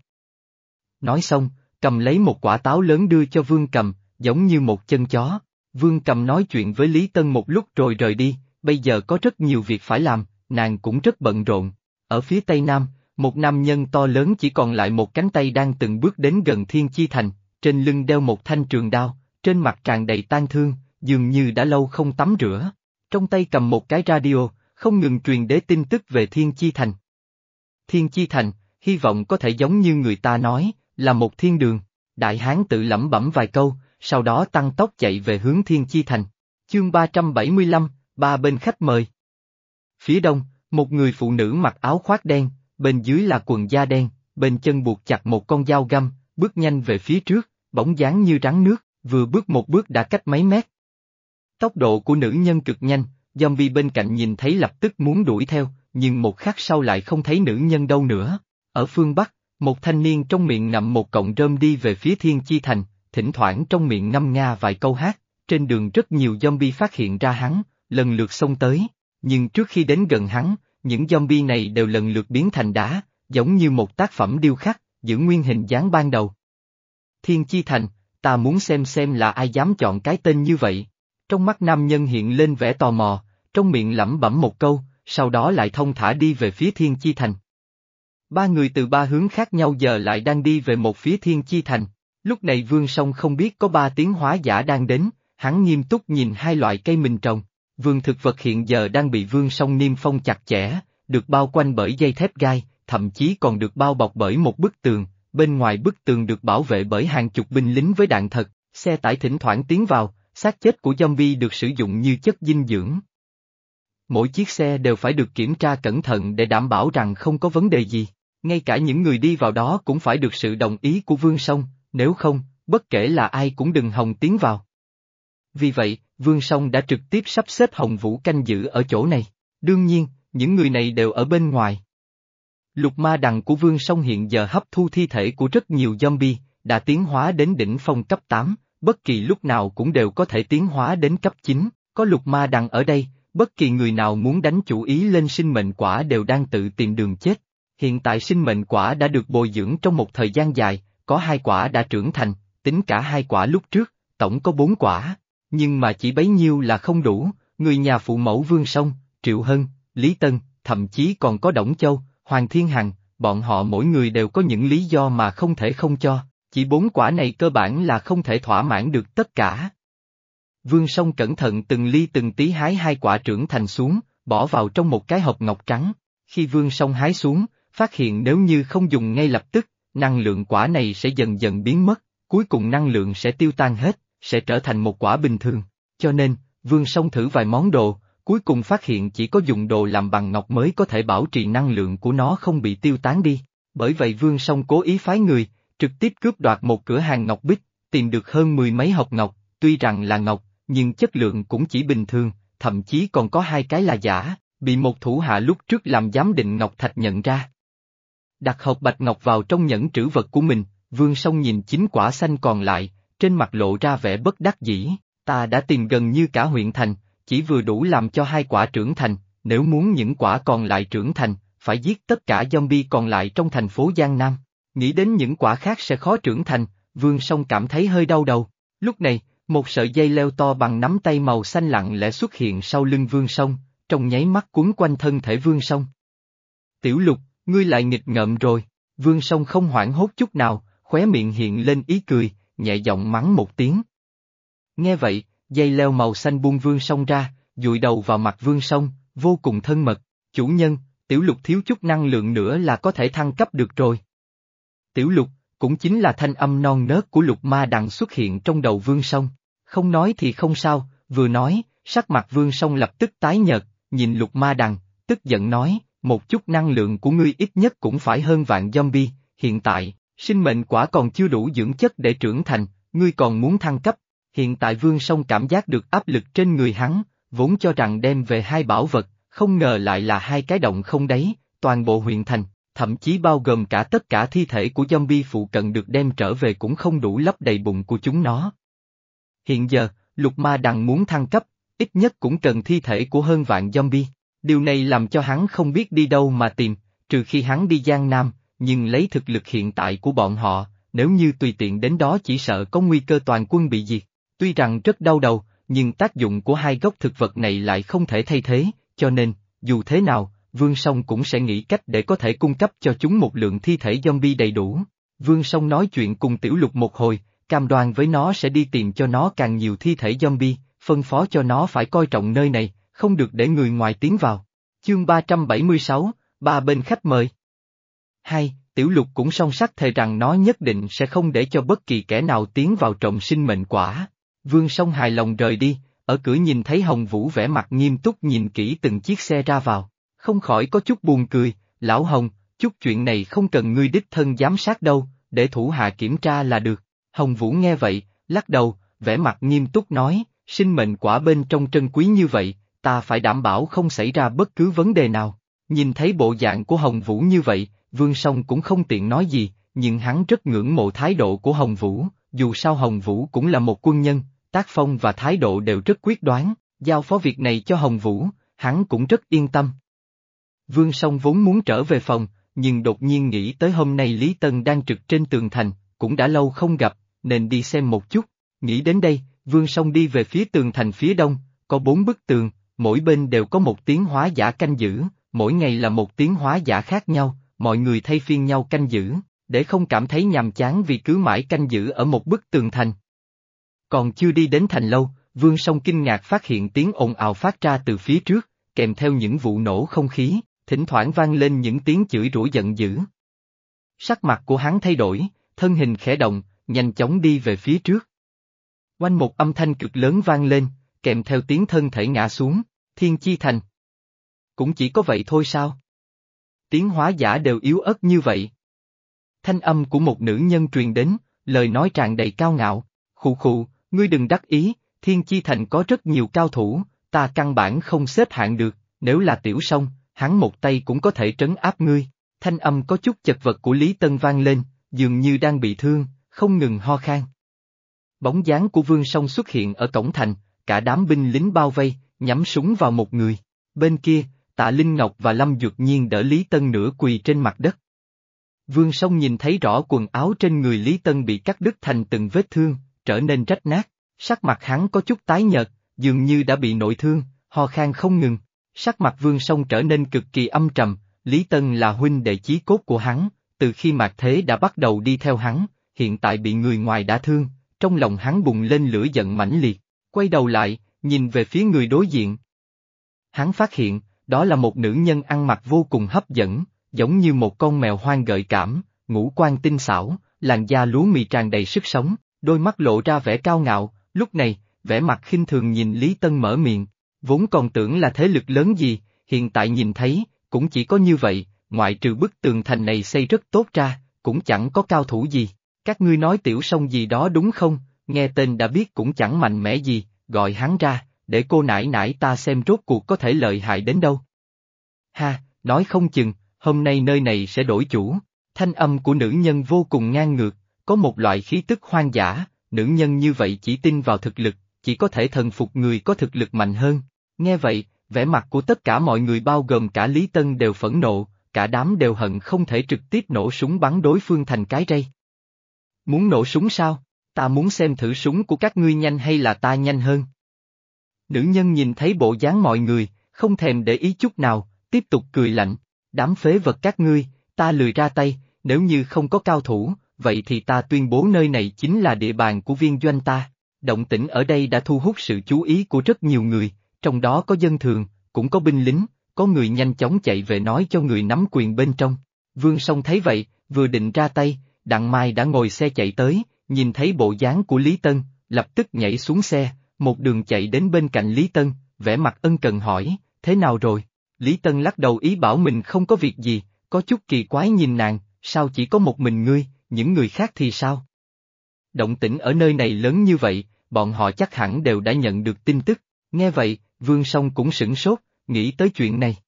Nói xong, cầm lấy một quả táo lớn đưa cho Vương Cầm, giống như một chân chó. Vương Cầm nói chuyện với Lý Tân một lúc rồi rời đi, bây giờ có rất nhiều việc phải làm, nàng cũng rất bận rộn. Ở phía tây nam, một nam nhân to lớn chỉ còn lại một cánh tay đang từng bước đến gần Thiên Chi Thành, trên lưng đeo một thanh trường đao, trên mặt tràn đầy tang thương, dường như đã lâu không tắm rửa. Trong tay cầm một cái radio, không ngừng truyền đến tin tức về Thiên Chi Thành. Thiên Chi Thành, hy vọng có thể giống như người ta nói, là một thiên đường. Đại hán tự lẩm bẩm vài câu, sau đó tăng tốc chạy về hướng Thiên Chi Thành. Chương ba trăm bảy mươi lăm, ba bên khách mời. Phía đông, một người phụ nữ mặc áo khoác đen, bên dưới là quần da đen, bên chân buộc chặt một con dao găm, bước nhanh về phía trước, bóng dáng như rắn nước, vừa bước một bước đã cách mấy mét. Tốc độ của nữ nhân cực nhanh, zombie bên cạnh nhìn thấy lập tức muốn đuổi theo, nhưng một khắc sau lại không thấy nữ nhân đâu nữa. Ở phương Bắc, Một thanh niên trong miệng ngậm một cọng rơm đi về phía Thiên Chi Thành, thỉnh thoảng trong miệng ngâm nga vài câu hát, trên đường rất nhiều zombie phát hiện ra hắn, lần lượt xông tới, nhưng trước khi đến gần hắn, những zombie này đều lần lượt biến thành đá, giống như một tác phẩm điêu khắc, giữ nguyên hình dáng ban đầu. Thiên Chi Thành, ta muốn xem xem là ai dám chọn cái tên như vậy. Trong mắt nam nhân hiện lên vẻ tò mò, trong miệng lẩm bẩm một câu, sau đó lại thông thả đi về phía Thiên Chi Thành. Ba người từ ba hướng khác nhau giờ lại đang đi về một phía Thiên Chi Thành. Lúc này Vương Song không biết có ba tiến hóa giả đang đến, hắn nghiêm túc nhìn hai loại cây mình trồng. Vườn thực vật hiện giờ đang bị Vương Song niêm phong chặt chẽ, được bao quanh bởi dây thép gai, thậm chí còn được bao bọc bởi một bức tường, bên ngoài bức tường được bảo vệ bởi hàng chục binh lính với đạn thật, xe tải thỉnh thoảng tiến vào, xác chết của zombie được sử dụng như chất dinh dưỡng. Mỗi chiếc xe đều phải được kiểm tra cẩn thận để đảm bảo rằng không có vấn đề gì, ngay cả những người đi vào đó cũng phải được sự đồng ý của Vương Song, nếu không, bất kể là ai cũng đừng hòng tiến vào. Vì vậy, Vương Song đã trực tiếp sắp xếp Hồng Vũ canh giữ ở chỗ này, đương nhiên, những người này đều ở bên ngoài. Lục ma đằng của Vương Song hiện giờ hấp thu thi thể của rất nhiều zombie, đã tiến hóa đến đỉnh phong cấp tám, bất kỳ lúc nào cũng đều có thể tiến hóa đến cấp chín, có lục ma đằng ở đây, bất kỳ người nào muốn đánh chủ ý lên sinh mệnh quả đều đang tự tìm đường chết. Hiện tại sinh mệnh quả đã được bồi dưỡng trong một thời gian dài, có hai quả đã trưởng thành, tính cả hai quả lúc trước, tổng có bốn quả, nhưng mà chỉ bấy nhiêu là không đủ, người nhà phụ mẫu Vương Song, Triệu Hân, Lý Tân, thậm chí còn có Đổng Châu, Hoàng Thiên Hằng, bọn họ mỗi người đều có những lý do mà không thể không cho, chỉ bốn quả này cơ bản là không thể thỏa mãn được tất cả. Vương Song cẩn thận từng ly từng tí hái hai quả trưởng thành xuống, bỏ vào trong một cái hộp ngọc trắng, khi Vương Song hái xuống, phát hiện nếu như không dùng ngay lập tức, năng lượng quả này sẽ dần dần biến mất, cuối cùng năng lượng sẽ tiêu tan hết, sẽ trở thành một quả bình thường, cho nên, Vương Song thử vài món đồ, cuối cùng phát hiện chỉ có dùng đồ làm bằng ngọc mới có thể bảo trì năng lượng của nó không bị tiêu tán đi, bởi vậy Vương Song cố ý phái người, trực tiếp cướp đoạt một cửa hàng ngọc bích, tìm được hơn mười mấy hộp ngọc, tuy rằng là ngọc, nhưng chất lượng cũng chỉ bình thường, thậm chí còn có hai cái là giả, bị một thủ hạ lúc trước làm giám định ngọc thạch nhận ra. Đặt hộp bạch ngọc vào trong nhẫn trữ vật của mình, Vương Song nhìn chín quả xanh còn lại, trên mặt lộ ra vẻ bất đắc dĩ, ta đã tìm gần như cả huyện thành, chỉ vừa đủ làm cho hai quả trưởng thành, nếu muốn những quả còn lại trưởng thành, phải giết tất cả zombie còn lại trong thành phố Giang Nam. Nghĩ đến những quả khác sẽ khó trưởng thành, Vương Song cảm thấy hơi đau đầu. Lúc này, một sợi dây leo to bằng nắm tay màu xanh lặng lẽ xuất hiện sau lưng Vương Song, trong nháy mắt quấn quanh thân thể Vương Song. Tiểu Lục, ngươi lại nghịch ngợm rồi, Vương Song không hoảng hốt chút nào, khóe miệng hiện lên ý cười, nhẹ giọng mắng một tiếng. Nghe vậy, dây leo màu xanh buông Vương Song ra, dụi đầu vào mặt Vương Song, vô cùng thân mật, chủ nhân, Tiểu Lục thiếu chút năng lượng nữa là có thể thăng cấp được rồi. Tiểu Lục, cũng chính là thanh âm non nớt của Lục Ma Đằng xuất hiện trong đầu Vương Song, không nói thì không sao, vừa nói, sắc mặt Vương Song lập tức tái nhợt, nhìn Lục Ma Đằng, tức giận nói, một chút năng lượng của ngươi ít nhất cũng phải hơn vạn zombie, hiện tại, sinh mệnh quả còn chưa đủ dưỡng chất để trưởng thành, ngươi còn muốn thăng cấp. Hiện tại Vương Song cảm giác được áp lực trên người hắn, vốn cho rằng đem về hai bảo vật, không ngờ lại là hai cái động không đáy, toàn bộ huyện thành, thậm chí bao gồm cả tất cả thi thể của zombie phụ cận được đem trở về cũng không đủ lấp đầy bụng của chúng nó. Hiện giờ, Lục Ma Đằng muốn thăng cấp, ít nhất cũng cần thi thể của hơn vạn zombie, điều này làm cho hắn không biết đi đâu mà tìm, trừ khi hắn đi Giang Nam, nhưng lấy thực lực hiện tại của bọn họ, nếu như tùy tiện đến đó chỉ sợ có nguy cơ toàn quân bị diệt. Tuy rằng rất đau đầu, nhưng tác dụng của hai gốc thực vật này lại không thể thay thế, cho nên, dù thế nào, Vương Song cũng sẽ nghĩ cách để có thể cung cấp cho chúng một lượng thi thể zombie đầy đủ. Vương Song nói chuyện cùng Tiểu Lục một hồi, cam đoan với nó sẽ đi tìm cho nó càng nhiều thi thể zombie, phân phó cho nó phải coi trọng nơi này, không được để người ngoài tiến vào. Chương ba trăm bảy mươi sáu, ba bên khách mời. Hai, Tiểu Lục cũng song sắt thề rằng nó nhất định sẽ không để cho bất kỳ kẻ nào tiến vào trộm sinh mệnh quả. Vương Song hài lòng rời đi, ở cửa nhìn thấy Hồng Vũ vẻ mặt nghiêm túc nhìn kỹ từng chiếc xe ra vào, không khỏi có chút buồn cười, lão Hồng, chút chuyện này không cần ngươi đích thân giám sát đâu, để thủ hạ kiểm tra là được. Hồng Vũ nghe vậy, lắc đầu, vẻ mặt nghiêm túc nói, sinh mệnh quả bên trong trân quý như vậy, ta phải đảm bảo không xảy ra bất cứ vấn đề nào. Nhìn thấy bộ dạng của Hồng Vũ như vậy, Vương Song cũng không tiện nói gì, nhưng hắn rất ngưỡng mộ thái độ của Hồng Vũ, dù sao Hồng Vũ cũng là một quân nhân, tác phong và thái độ đều rất quyết đoán, giao phó việc này cho Hồng Vũ, hắn cũng rất yên tâm. Vương Song vốn muốn trở về phòng, nhưng đột nhiên nghĩ tới hôm nay Lý Tân đang trực trên tường thành, cũng đã lâu không gặp, nên đi xem một chút. Nghĩ đến đây, Vương Song đi về phía tường thành phía đông, có bốn bức tường, mỗi bên đều có một tiến hóa giả canh giữ, mỗi ngày là một tiến hóa giả khác nhau, mọi người thay phiên nhau canh giữ, để không cảm thấy nhàm chán vì cứ mãi canh giữ ở một bức tường thành. Còn chưa đi đến thành lâu, Vương Song kinh ngạc phát hiện tiếng ồn ào phát ra từ phía trước, kèm theo những vụ nổ không khí, thỉnh thoảng vang lên những tiếng chửi rủa giận dữ. Sắc mặt của hắn thay đổi, thân hình khẽ động, nhanh chóng đi về phía trước. Oanh một âm thanh cực lớn vang lên, kèm theo tiếng thân thể ngã xuống, Thiên Chi Thành. Cũng chỉ có vậy thôi sao? Tiến hóa giả đều yếu ớt như vậy. Thanh âm của một nữ nhân truyền đến, lời nói tràn đầy cao ngạo, khụ khụ, ngươi đừng đắc ý, Thiên Chi Thành có rất nhiều cao thủ, ta căn bản không xếp hạng được, nếu là Tiểu Song, hắn một tay cũng có thể trấn áp ngươi. Thanh âm có chút chật vật của Lý Tân vang lên, dường như đang bị thương, không ngừng ho khan. Bóng dáng của Vương Song xuất hiện ở cổng thành, cả đám binh lính bao vây, nhắm súng vào một người. Bên kia, Tạ Linh Ngọc và Lâm Duyệt Nhiên đỡ Lý Tân nửa quỳ trên mặt đất. Vương Song nhìn thấy rõ quần áo trên người Lý Tân bị cắt đứt thành từng vết thương, trở nên rách nát, sắc mặt hắn có chút tái nhợt, dường như đã bị nội thương, ho khan không ngừng. Sắc mặt Vương Song trở nên cực kỳ âm trầm, Lý Tân là huynh đệ chí cốt của hắn, từ khi Mạc Thế đã bắt đầu đi theo hắn, hiện tại bị người ngoài đả thương, trong lòng hắn bùng lên lửa giận mãnh liệt, quay đầu lại, nhìn về phía người đối diện. Hắn phát hiện, đó là một nữ nhân ăn mặc vô cùng hấp dẫn, giống như một con mèo hoang gợi cảm, ngũ quan tinh xảo, làn da lúa mì tràn đầy sức sống, đôi mắt lộ ra vẻ cao ngạo, lúc này, vẻ mặt khinh thường nhìn Lý Tân mở miệng, vốn còn tưởng là thế lực lớn gì, hiện tại nhìn thấy, cũng chỉ có như vậy, ngoại trừ bức tường thành này xây rất tốt ra, cũng chẳng có cao thủ gì. Các ngươi nói Tiểu Song gì đó đúng không, nghe tên đã biết cũng chẳng mạnh mẽ gì, gọi hắn ra, để cô nải nải ta xem rốt cuộc có thể lợi hại đến đâu. Ha, nói không chừng, hôm nay nơi này sẽ đổi chủ. Thanh âm của nữ nhân vô cùng ngang ngược, có một loại khí tức hoang dã, nữ nhân như vậy chỉ tin vào thực lực, chỉ có thể thần phục người có thực lực mạnh hơn. Nghe vậy, vẻ mặt của tất cả mọi người bao gồm cả Lý Tân đều phẫn nộ, cả đám đều hận không thể trực tiếp nổ súng bắn đối phương thành cái rây. Muốn nổ súng sao? Ta muốn xem thử súng của các ngươi nhanh hay là ta nhanh hơn. Nữ nhân nhìn thấy bộ dáng mọi người, không thèm để ý chút nào, tiếp tục cười lạnh, đám phế vật các ngươi, ta lười ra tay, nếu như không có cao thủ, vậy thì ta tuyên bố nơi này chính là địa bàn của viên doanh ta. Động tĩnh ở đây đã thu hút sự chú ý của rất nhiều người, trong đó có dân thường, cũng có binh lính, có người nhanh chóng chạy về nói cho người nắm quyền bên trong. Vương Song thấy vậy, vừa định ra tay, Đặng Mai đã ngồi xe chạy tới, nhìn thấy bộ dáng của Lý Tân, lập tức nhảy xuống xe, một đường chạy đến bên cạnh Lý Tân, vẻ mặt ân cần hỏi, thế nào rồi? Lý Tân lắc đầu ý bảo mình không có việc gì, có chút kỳ quái nhìn nàng, sao chỉ có một mình ngươi, những người khác thì sao? Động tĩnh ở nơi này lớn như vậy, bọn họ chắc hẳn đều đã nhận được tin tức, nghe vậy, Vương Song cũng sửng sốt, nghĩ tới chuyện này.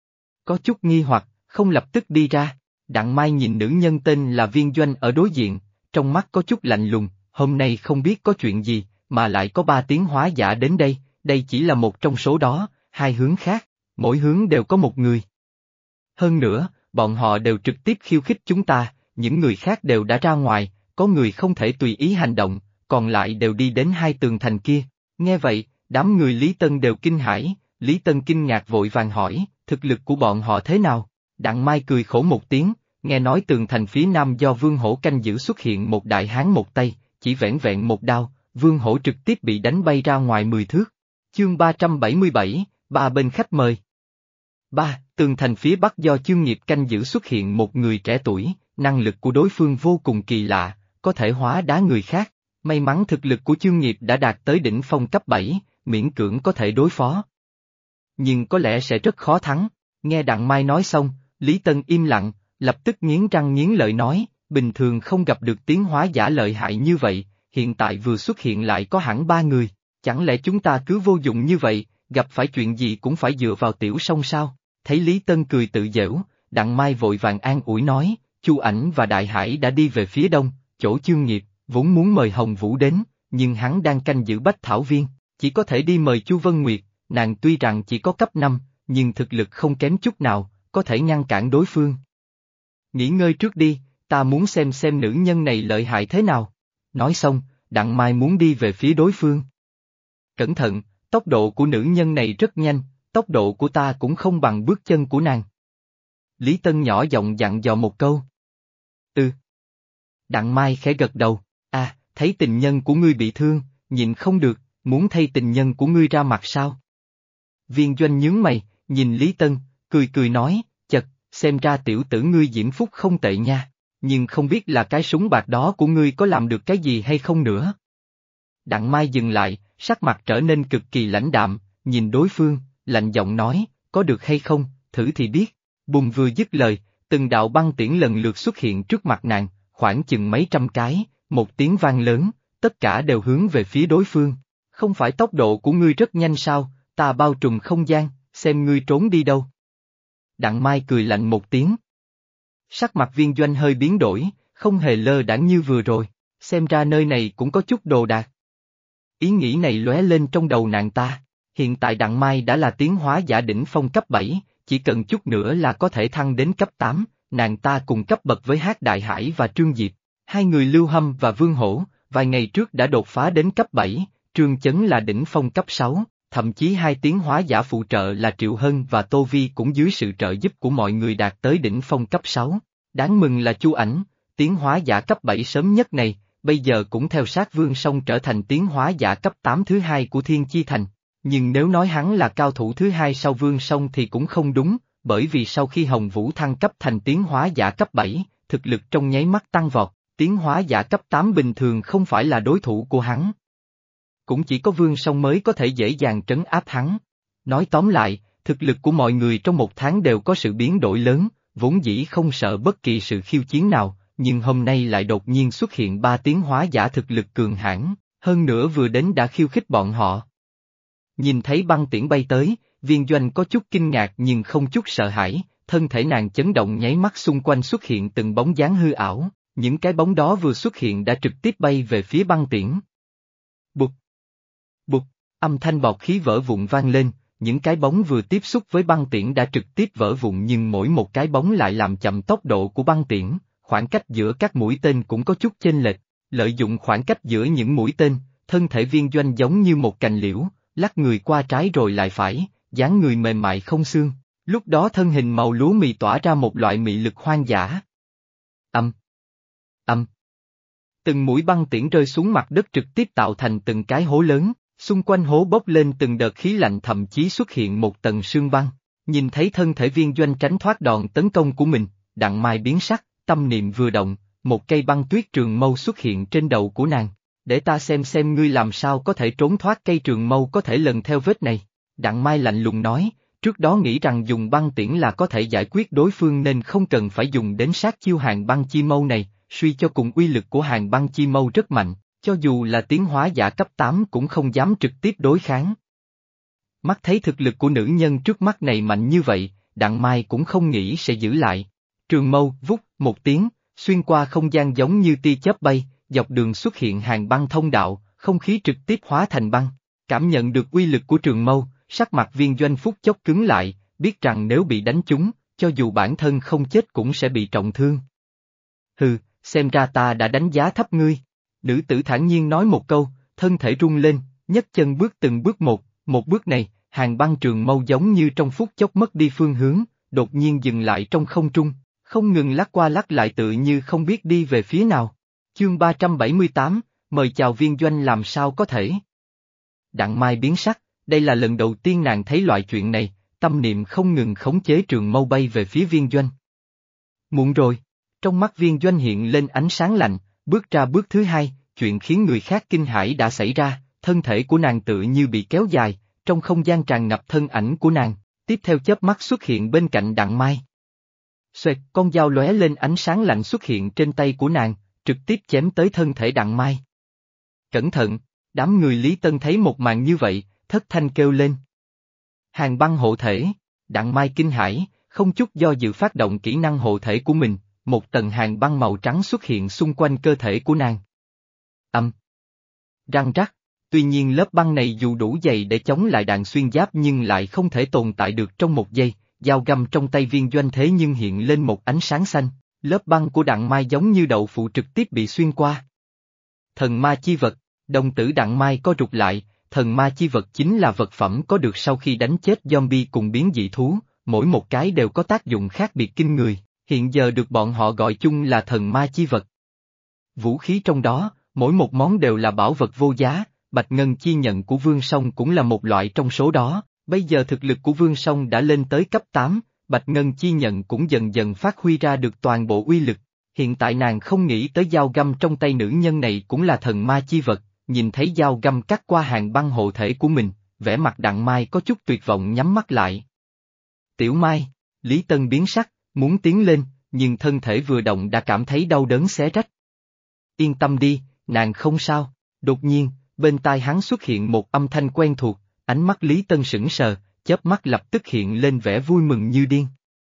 Có chút nghi hoặc, không lập tức đi ra, Đặng Mai nhìn nữ nhân tên là Viên Doanh ở đối diện, trong mắt có chút lạnh lùng, hôm nay không biết có chuyện gì, mà lại có ba tiến hóa giả đến đây, đây chỉ là một trong số đó, hai hướng khác, mỗi hướng đều có một người. Hơn nữa, bọn họ đều trực tiếp khiêu khích chúng ta, những người khác đều đã ra ngoài, có người không thể tùy ý hành động, còn lại đều đi đến hai tường thành kia. Nghe vậy, đám người Lý Tân đều kinh hãi, Lý Tân kinh ngạc vội vàng hỏi, thực lực của bọn họ thế nào? Đặng Mai cười khổ một tiếng, nghe nói tường thành phía nam do Vương Hổ canh giữ xuất hiện một đại hán một tay, chỉ vẻn vẹn một đao, Vương Hổ trực tiếp bị đánh bay ra ngoài mười thước. Chương ba trăm bảy mươi bảy, ba bên khách mời. Ba, tường thành phía bắc do Chương Nghiệp canh giữ xuất hiện một người trẻ tuổi, năng lực của đối phương vô cùng kỳ lạ, có thể hóa đá người khác, may mắn thực lực của Chương Nghiệp đã đạt tới đỉnh phong cấp bảy, miễn cưỡng có thể đối phó. Nhưng có lẽ sẽ rất khó thắng, nghe Đặng Mai nói xong, Lý Tân im lặng, lập tức nghiến răng nghiến lợi nói, bình thường không gặp được tiến hóa giả lợi hại như vậy, hiện tại vừa xuất hiện lại có hẳn ba người, chẳng lẽ chúng ta cứ vô dụng như vậy, gặp phải chuyện gì cũng phải dựa vào Tiểu Song sao? Thấy Lý Tân cười tự giễu, Đặng Mai vội vàng an ủi nói, Chu Ảnh và Đại Hải đã đi về phía đông, chỗ Chương Nghiệp, vốn muốn mời Hồng Vũ đến, nhưng hắn đang canh giữ Bách Thảo Viên, chỉ có thể đi mời Chu Vân Nguyệt, nàng tuy rằng chỉ có cấp năm, nhưng thực lực không kém chút nào, có thể ngăn cản đối phương. Nghỉ ngơi trước đi, ta muốn xem xem nữ nhân này lợi hại thế nào. Nói xong, Đặng Mai muốn đi về phía đối phương. Cẩn thận, tốc độ của nữ nhân này rất nhanh, tốc độ của ta cũng không bằng bước chân của nàng. Lý Tân nhỏ giọng dặn dò một câu. Ừ. Đặng Mai khẽ gật đầu, à, thấy tình nhân của ngươi bị thương, nhịn không được, muốn thay tình nhân của ngươi ra mặt sao? Viên Doanh nhướng mày, nhìn Lý Tân, cười cười nói, chật, xem ra tiểu tử ngươi diễm phúc không tệ nha, nhưng không biết là cái súng bạc đó của ngươi có làm được cái gì hay không nữa. Đặng Mai dừng lại, sắc mặt trở nên cực kỳ lãnh đạm, nhìn đối phương, lạnh giọng nói, có được hay không, thử thì biết. Bùng vừa dứt lời, từng đạo băng tiễn lần lượt xuất hiện trước mặt nàng, khoảng chừng mấy trăm cái, một tiếng vang lớn, tất cả đều hướng về phía đối phương. Không phải tốc độ của ngươi rất nhanh sao, ta bao trùm không gian, xem ngươi trốn đi đâu. Đặng Mai cười lạnh một tiếng. Sắc mặt Viên Doanh hơi biến đổi, không hề lơ đãng như vừa rồi, xem ra nơi này cũng có chút đồ đạc. Ý nghĩ này lóe lên trong đầu nàng ta, hiện tại Đặng Mai đã là tiến hóa giả đỉnh phong cấp bảy, chỉ cần chút nữa là có thể thăng đến cấp tám, nàng ta cùng cấp bậc với Hắc Đại Hải và Trương Diệp, hai người Lưu Hâm và Vương Hổ, vài ngày trước đã đột phá đến cấp bảy, Trương Chấn là đỉnh phong cấp sáu, thậm chí hai tiến hóa giả phụ trợ là Triệu Hân và Tô Vi cũng dưới sự trợ giúp của mọi người đạt tới đỉnh phong cấp sáu. Đáng mừng là Chu Ảnh, tiến hóa giả cấp bảy sớm nhất này, bây giờ cũng theo sát Vương Song trở thành tiến hóa giả cấp tám thứ hai của Thiên Chi Thành. Nhưng nếu nói hắn là cao thủ thứ hai sau Vương Song thì cũng không đúng, bởi vì sau khi Hồng Vũ thăng cấp thành tiến hóa giả cấp bảy, thực lực trong nháy mắt tăng vọt, tiến hóa giả cấp tám bình thường không phải là đối thủ của hắn. Cũng chỉ có Vương Song mới có thể dễ dàng trấn áp hắn. Nói tóm lại, thực lực của mọi người trong một tháng đều có sự biến đổi lớn, vốn dĩ không sợ bất kỳ sự khiêu chiến nào, nhưng hôm nay lại đột nhiên xuất hiện ba tiến hóa giả thực lực cường hãn, hơn nữa vừa đến đã khiêu khích bọn họ. Nhìn thấy băng tiễn bay tới, Viên Doanh có chút kinh ngạc nhưng không chút sợ hãi, thân thể nàng chấn động nháy mắt xung quanh xuất hiện từng bóng dáng hư ảo, những cái bóng đó vừa xuất hiện đã trực tiếp bay về phía băng tiễn. Bụt! Bụt! Âm thanh bọt khí vỡ vụn vang lên, những cái bóng vừa tiếp xúc với băng tiễn đã trực tiếp vỡ vụn nhưng mỗi một cái bóng lại làm chậm tốc độ của băng tiễn, khoảng cách giữa các mũi tên cũng có chút chênh lệch, lợi dụng khoảng cách giữa những mũi tên, thân thể Viên Doanh giống như một cành liễu, lắc người qua trái rồi lại phải, dáng người mềm mại không xương, lúc đó thân hình màu lúa mì tỏa ra một loại mị lực hoang dã. Âm. Âm. Từng mũi băng tiễn rơi xuống mặt đất trực tiếp tạo thành từng cái hố lớn, xung quanh hố bốc lên từng đợt khí lạnh thậm chí xuất hiện một tầng sương băng, nhìn thấy thân thể Viên Doanh tránh thoát đòn tấn công của mình, Đặng Mai biến sắc, tâm niệm vừa động, một cây băng tuyết trường mâu xuất hiện trên đầu của nàng. Để ta xem xem ngươi làm sao có thể trốn thoát cây trường mâu có thể lần theo vết này. Đặng Mai lạnh lùng nói, trước đó nghĩ rằng dùng băng tiễn là có thể giải quyết đối phương nên không cần phải dùng đến sát chiêu hàng băng chi mâu này, suy cho cùng uy lực của hàng băng chi mâu rất mạnh, cho dù là tiến hóa giả cấp tám cũng không dám trực tiếp đối kháng. Mắt thấy thực lực của nữ nhân trước mắt này mạnh như vậy, Đặng Mai cũng không nghĩ sẽ giữ lại. Trường mâu, vút, một tiếng, xuyên qua không gian giống như tia chớp bay, dọc đường xuất hiện hàng băng thông đạo, không khí trực tiếp hóa thành băng. Cảm nhận được uy lực của trường mâu, sắc mặt Viên Doanh phút chốc cứng lại, biết rằng nếu bị đánh trúng, cho dù bản thân không chết cũng sẽ bị trọng thương. Hừ, xem ra ta đã đánh giá thấp ngươi. Nữ tử thản nhiên nói một câu, thân thể rung lên, nhấc chân bước từng bước một, một bước này, hàng băng trường mâu giống như trong phút chốc mất đi phương hướng, đột nhiên dừng lại trong không trung, không ngừng lắc qua lắc lại tự như không biết đi về phía nào. Chương ba trăm bảy mươi tám, mời chào Viên Doanh làm sao có thể. Đặng Mai biến sắc, đây là lần đầu tiên nàng thấy loại chuyện này, tâm niệm không ngừng khống chế trường mâu bay về phía Viên Doanh. Muộn rồi, trong mắt Viên Doanh hiện lên ánh sáng lạnh, bước ra bước thứ hai, chuyện khiến người khác kinh hãi đã xảy ra, thân thể của nàng tự như bị kéo dài, trong không gian tràn ngập thân ảnh của nàng, tiếp theo chớp mắt xuất hiện bên cạnh Đặng Mai. Xoẹt, con dao lóe lên ánh sáng lạnh xuất hiện trên tay của nàng, trực tiếp chém tới thân thể Đặng Mai. Cẩn thận, đám người Lý Tân thấy một màn như vậy, thất thanh kêu lên. Hàng băng hộ thể, Đặng Mai kinh hãi, không chút do dự phát động kỹ năng hộ thể của mình, một tầng hàng băng màu trắng xuất hiện xung quanh cơ thể của nàng. Âm. Răng rắc, tuy nhiên lớp băng này dù đủ dày để chống lại đạn xuyên giáp nhưng lại không thể tồn tại được trong một giây, dao găm trong tay Viên Doanh thế nhưng hiện lên một ánh sáng xanh, lớp băng của Đặng Mai giống như đậu phụ trực tiếp bị xuyên qua. Thần ma chi vật, đồng tử Đặng Mai co rụt lại, thần ma chi vật chính là vật phẩm có được sau khi đánh chết zombie cùng biến dị thú, mỗi một cái đều có tác dụng khác biệt kinh người, hiện giờ được bọn họ gọi chung là thần ma chi vật. Vũ khí trong đó, mỗi một món đều là bảo vật vô giá, Bạch Ngân chi nhận của Vương Song cũng là một loại trong số đó, bây giờ thực lực của Vương Song đã lên tới cấp tám, Bạch Ngân chi nhận cũng dần dần phát huy ra được toàn bộ uy lực, hiện tại nàng không nghĩ tới dao găm trong tay nữ nhân này cũng là thần ma chi vật, nhìn thấy dao găm cắt qua hàng băng hộ thể của mình, vẻ mặt Đặng Mai có chút tuyệt vọng nhắm mắt lại. Tiểu Mai, Lý Tân biến sắc, muốn tiến lên, nhưng thân thể vừa động đã cảm thấy đau đớn xé rách. Yên tâm đi, nàng không sao, đột nhiên, bên tai hắn xuất hiện một âm thanh quen thuộc, ánh mắt Lý Tân sững sờ, chớp mắt lập tức hiện lên vẻ vui mừng như điên.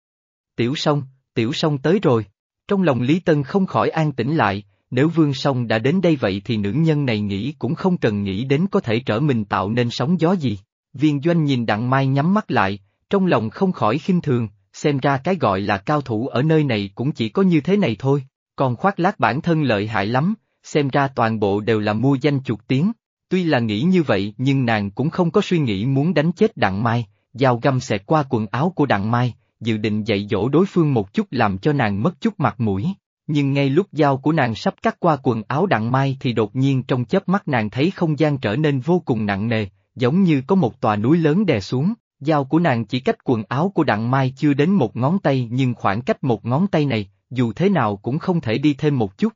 Tiểu Song, Tiểu Song tới rồi, trong lòng Lý Tân không khỏi an tĩnh lại, nếu Vương Song đã đến đây vậy thì nữ nhân này nghĩ cũng không cần nghĩ đến có thể trở mình tạo nên sóng gió gì. Viên Doanh nhìn Đặng Mai nhắm mắt lại, trong lòng không khỏi khinh thường, xem ra cái gọi là cao thủ ở nơi này cũng chỉ có như thế này thôi, còn khoác lác bản thân lợi hại lắm, xem ra toàn bộ đều là mua danh chuột tiếng. Tuy là nghĩ như vậy nhưng nàng cũng không có suy nghĩ muốn đánh chết Đặng Mai, dao găm xẹt qua quần áo của Đặng Mai, dự định dạy dỗ đối phương một chút làm cho nàng mất chút mặt mũi. Nhưng ngay lúc dao của nàng sắp cắt qua quần áo Đặng Mai thì đột nhiên trong chớp mắt nàng thấy không gian trở nên vô cùng nặng nề, giống như có một tòa núi lớn đè xuống, dao của nàng chỉ cách quần áo của Đặng Mai chưa đến một ngón tay nhưng khoảng cách một ngón tay này, dù thế nào cũng không thể đi thêm một chút.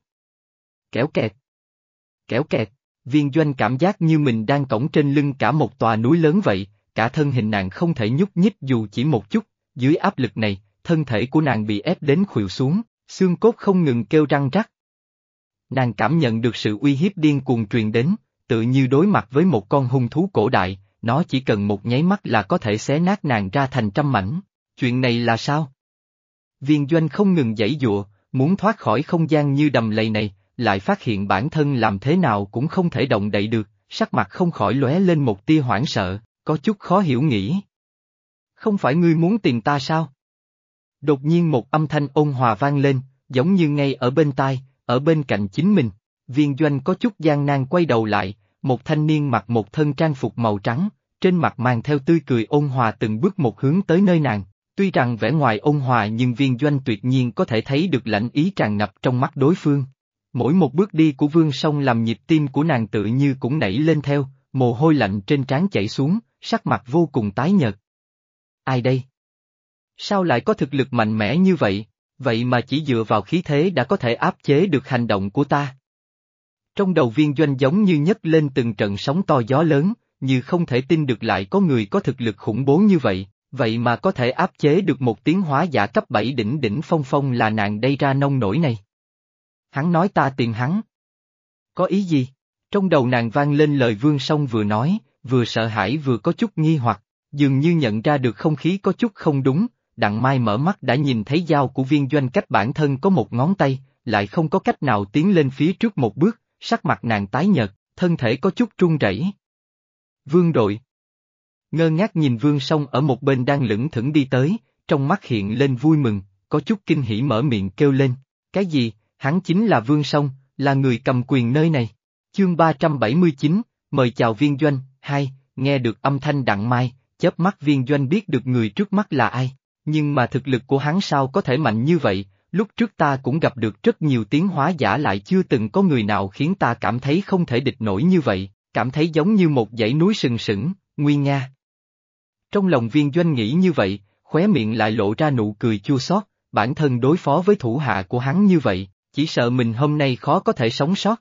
Kéo kẹt. Kéo kẹt. Viên Doanh cảm giác như mình đang cõng trên lưng cả một tòa núi lớn vậy, cả thân hình nàng không thể nhúc nhích dù chỉ một chút, dưới áp lực này, thân thể của nàng bị ép đến khuỵu xuống, xương cốt không ngừng kêu răng rắc. Nàng cảm nhận được sự uy hiếp điên cuồng truyền đến, tự như đối mặt với một con hung thú cổ đại, nó chỉ cần một nháy mắt là có thể xé nát nàng ra thành trăm mảnh. Chuyện này là sao? Viên Doanh không ngừng giãy giụa, muốn thoát khỏi không gian như đầm lầy này, lại phát hiện bản thân làm thế nào cũng không thể động đậy được, sắc mặt không khỏi lóe lên một tia hoảng sợ, có chút khó hiểu nghĩ. Không phải ngươi muốn tìm ta sao? Đột nhiên một âm thanh ôn hòa vang lên, giống như ngay ở bên tai, ở bên cạnh chính mình. Viên Doanh có chút gian nan quay đầu lại, một thanh niên mặc một thân trang phục màu trắng, trên mặt mang theo tươi cười ôn hòa từng bước một hướng tới nơi nàng. Tuy rằng vẻ ngoài ôn hòa nhưng Viên Doanh tuyệt nhiên có thể thấy được lãnh ý tràn ngập trong mắt đối phương. Mỗi một bước đi của Vương Song làm nhịp tim của nàng tự như cũng nảy lên theo, mồ hôi lạnh trên trán chảy xuống, sắc mặt vô cùng tái nhợt. Ai đây? Sao lại có thực lực mạnh mẽ như vậy, vậy mà chỉ dựa vào khí thế đã có thể áp chế được hành động của ta? Trong đầu Viên Doanh giống như nhấc lên từng trận sóng to gió lớn, như không thể tin được lại có người có thực lực khủng bố như vậy, vậy mà có thể áp chế được một tiến hóa giả cấp bảy đỉnh đỉnh phong phong là nàng đây ra nông nổi này. Hắn nói ta tìm hắn. Có ý gì? Trong đầu nàng vang lên lời Vương Song vừa nói, vừa sợ hãi vừa có chút nghi hoặc, dường như nhận ra được không khí có chút không đúng, Đặng Mai mở mắt đã nhìn thấy dao của Viên Doanh cách bản thân có một ngón tay, lại không có cách nào tiến lên phía trước một bước, sắc mặt nàng tái nhợt, thân thể có chút run rẩy. Vương đội. Ngơ ngác nhìn Vương Song ở một bên đang lững thững đi tới, trong mắt hiện lên vui mừng, có chút kinh hỉ mở miệng kêu lên, cái gì? Hắn chính là Vương Song, là người cầm quyền nơi này. Chương ba trăm bảy mươi chín, mời chào Viên Doanh, hai, nghe được âm thanh Đặng Mai, chớp mắt Viên Doanh biết được người trước mắt là ai, nhưng mà thực lực của hắn sao có thể mạnh như vậy, lúc trước ta cũng gặp được rất nhiều tiến hóa giả lại chưa từng có người nào khiến ta cảm thấy không thể địch nổi như vậy, cảm thấy giống như một dãy núi sừng sững, nguy nga. Trong lòng Viên Doanh nghĩ như vậy, khóe miệng lại lộ ra nụ cười chua xót, bản thân đối phó với thủ hạ của hắn như vậy, chỉ sợ mình hôm nay khó có thể sống sót.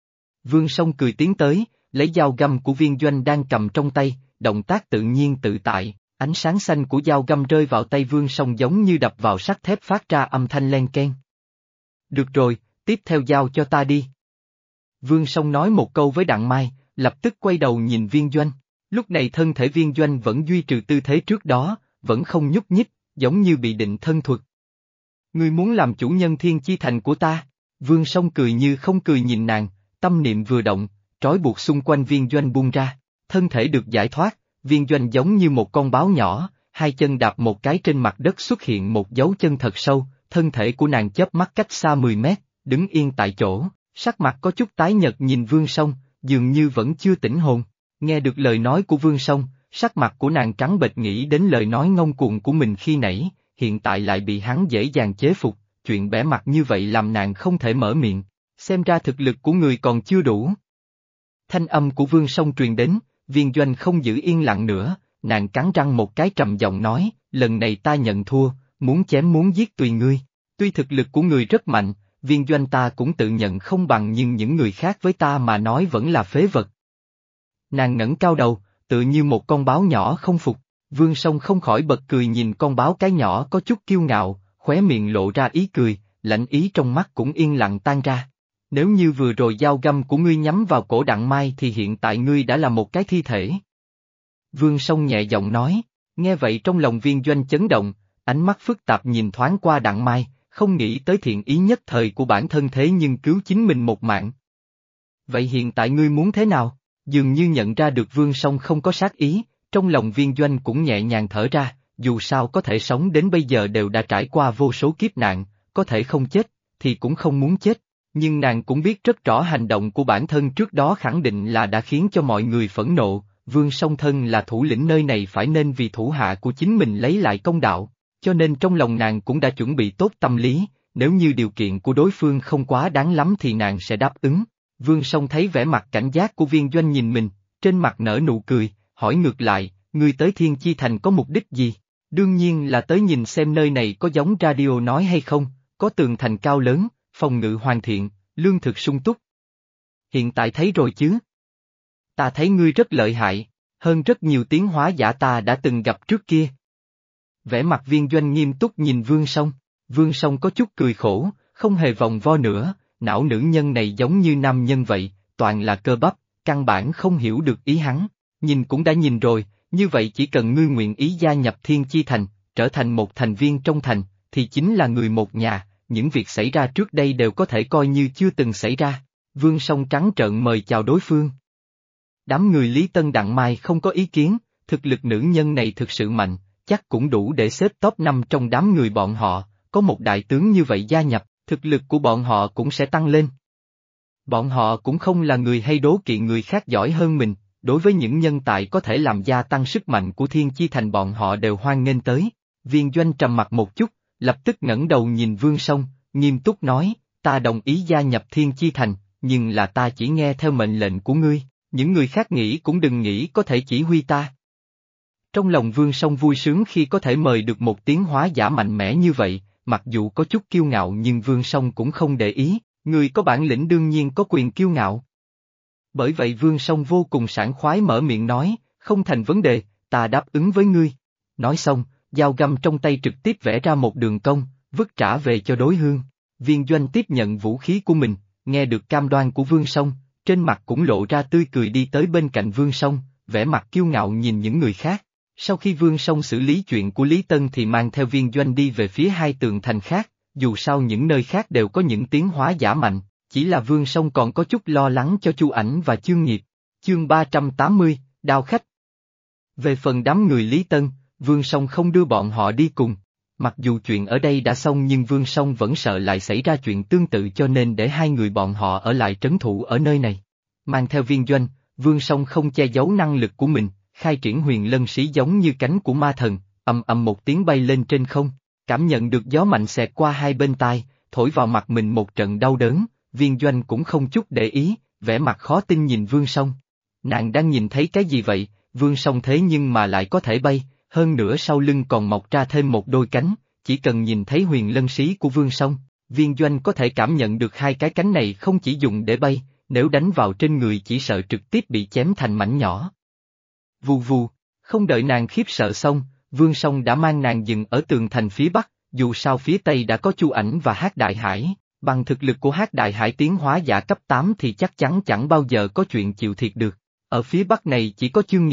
Vương Song cười tiến tới, lấy dao găm của Viên Doanh đang cầm trong tay, động tác tự nhiên tự tại, ánh sáng xanh của dao găm rơi vào tay Vương Song giống như đập vào sắt thép phát ra âm thanh len keng. Được rồi, tiếp theo giao cho ta đi. Vương Song nói một câu với Đặng Mai, lập tức quay đầu nhìn Viên Doanh, lúc này thân thể Viên Doanh vẫn duy trì tư thế trước đó, vẫn không nhúc nhích, giống như bị định thân thuật. Ngươi muốn làm chủ nhân Thiên Chi Thành của ta? Vương Song cười như không cười nhìn nàng, tâm niệm vừa động, trói buộc xung quanh Viên Doanh buông ra, thân thể được giải thoát, Viên Doanh giống như một con báo nhỏ, hai chân đạp một cái trên mặt đất xuất hiện một dấu chân thật sâu, thân thể của nàng chớp mắt cách xa mười mét, đứng yên tại chỗ, sắc mặt có chút tái nhợt nhìn Vương Song, dường như vẫn chưa tỉnh hồn. Nghe được lời nói của Vương Song, sắc mặt của nàng trắng bệch nghĩ đến lời nói ngông cuồng của mình khi nãy, hiện tại lại bị hắn dễ dàng chế phục, chuyện bẽ mặt như vậy làm nàng không thể mở miệng, xem ra thực lực của người còn chưa đủ. Thanh âm của Vương Song truyền đến, Viên Doanh không giữ yên lặng nữa, nàng cắn răng một cái trầm giọng nói, lần này ta nhận thua, muốn chém muốn giết tùy ngươi, tuy thực lực của người rất mạnh, Viên Doanh ta cũng tự nhận không bằng nhưng những người khác với ta mà nói vẫn là phế vật. Nàng ngẩng cao đầu, tự như một con báo nhỏ không phục, Vương Song không khỏi bật cười nhìn con báo cái nhỏ có chút kiêu ngạo, khóe miệng lộ ra ý cười, lạnh ý trong mắt cũng yên lặng tan ra. Nếu như vừa rồi dao găm của ngươi nhắm vào cổ Đặng Mai thì hiện tại ngươi đã là một cái thi thể. Vương Song nhẹ giọng nói, nghe vậy trong lòng Viên Doanh chấn động, ánh mắt phức tạp nhìn thoáng qua Đặng Mai, không nghĩ tới thiện ý nhất thời của bản thân thế nhưng cứu chính mình một mạng. Vậy hiện tại ngươi muốn thế nào? Dường như nhận ra được Vương Song không có sát ý, trong lòng Viên Doanh cũng nhẹ nhàng thở ra, dù sao có thể sống đến bây giờ đều đã trải qua vô số kiếp nạn, có thể không chết, thì cũng không muốn chết, nhưng nàng cũng biết rất rõ hành động của bản thân trước đó khẳng định là đã khiến cho mọi người phẫn nộ, Vương Song thân là thủ lĩnh nơi này phải nên vì thủ hạ của chính mình lấy lại công đạo, cho nên trong lòng nàng cũng đã chuẩn bị tốt tâm lý, nếu như điều kiện của đối phương không quá đáng lắm thì nàng sẽ đáp ứng. Vương Song thấy vẻ mặt cảnh giác của Viên Doanh nhìn mình, trên mặt nở nụ cười, hỏi ngược lại, ngươi tới Thiên Chi Thành có mục đích gì? Đương nhiên là tới nhìn xem nơi này có giống radio nói hay không, có tường thành cao lớn, phòng ngự hoàn thiện, lương thực sung túc. Hiện tại thấy rồi chứ? Ta thấy ngươi rất lợi hại, hơn rất nhiều tiến hóa giả ta đã từng gặp trước kia. Vẻ mặt Viên Doanh nghiêm túc nhìn Vương Song, Vương Song có chút cười khổ, không hề vòng vo nữa, não nữ nhân này giống như nam nhân vậy, toàn là cơ bắp, căn bản không hiểu được ý hắn, nhìn cũng đã nhìn rồi, như vậy chỉ cần ngươi nguyện ý gia nhập Thiên Chi Thành, trở thành một thành viên trong thành, thì chính là người một nhà, những việc xảy ra trước đây đều có thể coi như chưa từng xảy ra. Vương Song trắng trợn mời chào đối phương. Đám người Lý Tân Đặng Mai không có ý kiến, thực lực nữ nhân này thực sự mạnh, chắc cũng đủ để xếp top năm trong đám người bọn họ, có một đại tướng như vậy gia nhập, thực lực của bọn họ cũng sẽ tăng lên. Bọn họ cũng không là người hay đố kỵ người khác giỏi hơn mình, đối với những nhân tài có thể làm gia tăng sức mạnh của Thiên Chi Thành bọn họ đều hoan nghênh tới. Viên Doanh trầm mặt một chút, lập tức ngẩng đầu nhìn Vương Song, nghiêm túc nói, ta đồng ý gia nhập Thiên Chi Thành, nhưng là ta chỉ nghe theo mệnh lệnh của ngươi, những người khác nghĩ cũng đừng nghĩ có thể chỉ huy ta. Trong lòng Vương Song vui sướng khi có thể mời được một tiến hóa giả mạnh mẽ như vậy, mặc dù có chút kiêu ngạo nhưng Vương Song cũng không để ý, người có bản lĩnh đương nhiên có quyền kiêu ngạo. Bởi vậy Vương Song vô cùng sảng khoái mở miệng nói, không thành vấn đề, ta đáp ứng với ngươi. Nói xong, dao găm trong tay trực tiếp vẽ ra một đường cong, vứt trả về cho đối phương. Viên Doanh tiếp nhận vũ khí của mình, nghe được cam đoan của Vương Song, trên mặt cũng lộ ra tươi cười đi tới bên cạnh Vương Song, vẻ mặt kiêu ngạo nhìn những người khác. Sau khi Vương Song xử lý chuyện của Lý Tân thì mang theo Viên Doanh đi về phía hai tường thành khác, dù sao những nơi khác đều có những tiến hóa giả mạnh, chỉ là Vương Song còn có chút lo lắng cho Chu Ảnh và Chương Nghiệp. Chương ba trăm tám mươi, Đao Khách. Về phần đám người Lý Tân, Vương Song không đưa bọn họ đi cùng. Mặc dù chuyện ở đây đã xong nhưng Vương Song vẫn sợ lại xảy ra chuyện tương tự cho nên để hai người bọn họ ở lại trấn thủ ở nơi này. Mang theo Viên Doanh, Vương Song không che giấu năng lực của mình, khai triển huyền lân sĩ giống như cánh của ma thần, ầm ầm một tiếng bay lên trên không, cảm nhận được gió mạnh xẹt qua hai bên tai, thổi vào mặt mình một trận đau đớn, Viên Doanh cũng không chút để ý, vẻ mặt khó tin nhìn Vương Song. Nàng đang nhìn thấy cái gì vậy, Vương Song thế nhưng mà lại có thể bay, hơn nữa sau lưng còn mọc ra thêm một đôi cánh, chỉ cần nhìn thấy huyền lân sĩ của Vương Song, Viên Doanh có thể cảm nhận được hai cái cánh này không chỉ dùng để bay, nếu đánh vào trên người chỉ sợ trực tiếp bị chém thành mảnh nhỏ. Vù vù, không đợi nàng khiếp sợ xong, Vương Song đã mang nàng dừng ở tường thành phía bắc, dù sao phía tây đã có Chu Ảnh và Hắc Đại Hải, bằng thực lực của Hắc Đại Hải tiến hóa giả cấp tám thì chắc chắn chẳng bao giờ có chuyện chịu thiệt được. Ở phía bắc này chỉ có Chương Nghiệp,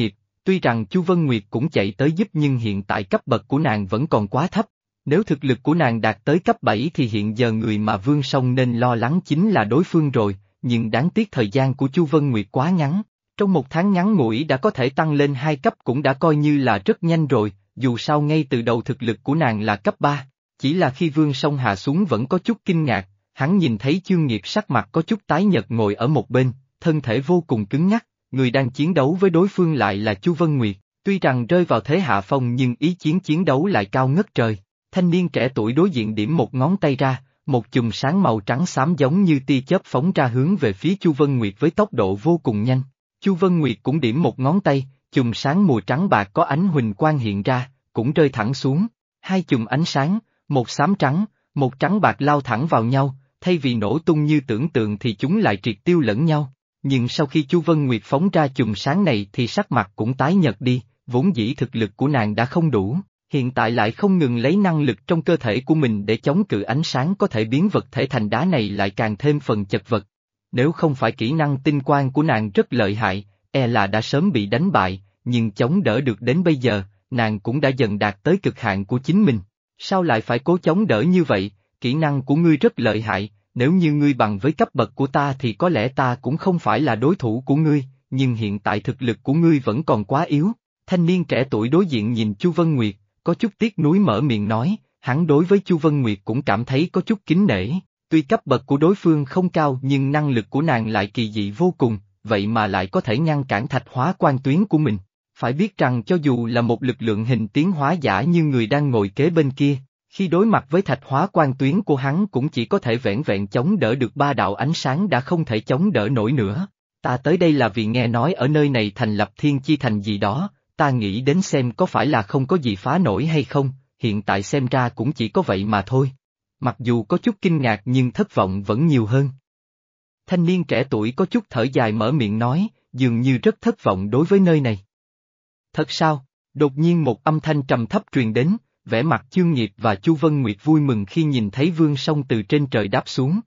Tuy rằng Chu Vân Nguyệt cũng chạy tới giúp nhưng hiện tại cấp bậc của nàng vẫn còn quá thấp. Nếu thực lực của nàng đạt tới cấp bảy thì hiện giờ người mà Vương Song nên lo lắng chính là đối phương rồi, nhưng đáng tiếc thời gian của Chu Vân Nguyệt quá ngắn. Trong một tháng ngắn ngủi đã có thể tăng lên hai cấp cũng đã coi như là rất nhanh rồi, dù sao ngay từ đầu thực lực của nàng là cấp ba. Chỉ là khi Vương Song hạ xuống vẫn có chút kinh ngạc, hắn nhìn thấy Chương Nghiệp sắc mặt có chút tái nhợt ngồi ở một bên, thân thể vô cùng cứng nhắc, người đang chiến đấu với đối phương lại là Chu Vân Nguyệt, tuy rằng rơi vào thế hạ phong nhưng ý chiến chiến đấu lại cao ngất trời. Thanh niên trẻ tuổi đối diện điểm một ngón tay ra, một chùm sáng màu trắng xám giống như tia chớp phóng ra hướng về phía Chu Vân Nguyệt với tốc độ vô cùng nhanh. Chu Vân Nguyệt cũng điểm một ngón tay, chùm sáng mùa trắng bạc có ánh huỳnh quang hiện ra, cũng rơi thẳng xuống. Hai chùm ánh sáng, một xám trắng, một trắng bạc lao thẳng vào nhau, thay vì nổ tung như tưởng tượng thì chúng lại triệt tiêu lẫn nhau. Nhưng sau khi Chu Vân Nguyệt phóng ra chùm sáng này thì sắc mặt cũng tái nhợt đi, vốn dĩ thực lực của nàng đã không đủ, hiện tại lại không ngừng lấy năng lực trong cơ thể của mình để chống cự ánh sáng có thể biến vật thể thành đá này lại càng thêm phần chật vật. Nếu không phải kỹ năng tinh quang của nàng rất lợi hại, e là đã sớm bị đánh bại, nhưng chống đỡ được đến bây giờ, nàng cũng đã dần đạt tới cực hạn của chính mình. Sao lại phải cố chống đỡ như vậy, kỹ năng của ngươi rất lợi hại, nếu như ngươi bằng với cấp bậc của ta thì có lẽ ta cũng không phải là đối thủ của ngươi, nhưng hiện tại thực lực của ngươi vẫn còn quá yếu. Thanh niên trẻ tuổi đối diện nhìn Chu Vân Nguyệt, có chút tiếc nuối mở miệng nói, hắn đối với Chu Vân Nguyệt cũng cảm thấy có chút kính nể, tuy cấp bậc của đối phương không cao nhưng năng lực của nàng lại kỳ dị vô cùng, vậy mà lại có thể ngăn cản thạch hóa quan tuyến của mình. Phải biết rằng cho dù là một lực lượng hình tiến hóa giả như người đang ngồi kế bên kia, khi đối mặt với thạch hóa quan tuyến của hắn cũng chỉ có thể vẻn vẹn chống đỡ được ba đạo ánh sáng đã không thể chống đỡ nổi nữa. Ta tới đây là vì nghe nói ở nơi này thành lập Thiên Chi Thành gì đó, ta nghĩ đến xem có phải là không có gì phá nổi hay không, hiện tại xem ra cũng chỉ có vậy mà thôi. Mặc dù có chút kinh ngạc nhưng thất vọng vẫn nhiều hơn. Thanh niên trẻ tuổi có chút thở dài mở miệng nói, dường như rất thất vọng đối với nơi này. Thật sao? Đột nhiên một âm thanh trầm thấp truyền đến, vẻ mặt Chương Nghiệp và Chu Vân Nguyệt vui mừng khi nhìn thấy Vương Song từ trên trời đáp xuống.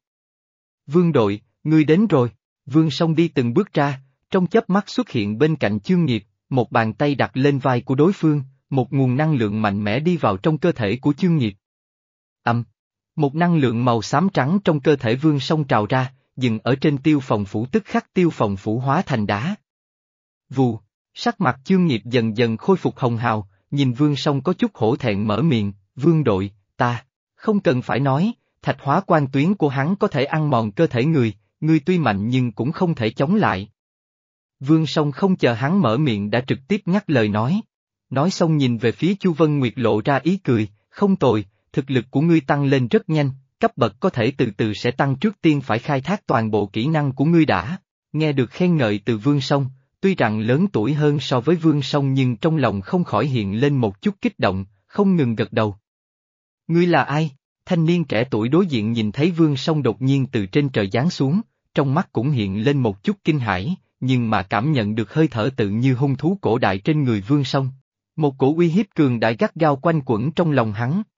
Vương đội, ngươi đến rồi. Vương Song đi từng bước ra, trong chớp mắt xuất hiện bên cạnh Chương Nghiệp, một bàn tay đặt lên vai của đối phương, một nguồn năng lượng mạnh mẽ đi vào trong cơ thể của Chương Nghiệp. Âm, một năng lượng màu xám trắng trong cơ thể Vương Song trào ra, dừng ở trên Tiêu Phòng Phủ tức khắc Tiêu Phòng Phủ hóa thành đá. Vù, sắc mặt Chương Nghiệp dần dần khôi phục hồng hào, nhìn Vương Song có chút hổ thẹn mở miệng, Vương đội, ta, không cần phải nói, thạch hóa quan tuyến của hắn có thể ăn mòn cơ thể người, ngươi tuy mạnh nhưng cũng không thể chống lại. Vương Song không chờ hắn mở miệng đã trực tiếp ngắt lời nói. Nói xong nhìn về phía Chu Vân Nguyệt lộ ra ý cười, không tồi, thực lực của ngươi tăng lên rất nhanh, cấp bậc có thể từ từ sẽ tăng trước tiên phải khai thác toàn bộ kỹ năng của ngươi đã. Nghe được khen ngợi từ Vương Song, tuy rằng lớn tuổi hơn so với Vương Song nhưng trong lòng không khỏi hiện lên một chút kích động, không ngừng gật đầu. Ngươi là ai? Thanh niên trẻ tuổi đối diện nhìn thấy Vương Song đột nhiên từ trên trời giáng xuống, trong mắt cũng hiện lên một chút kinh hãi, nhưng mà cảm nhận được hơi thở tự như hung thú cổ đại trên người Vương Song. Một cổ uy hiếp cường đại gắt gao quanh quẩn trong lòng hắn,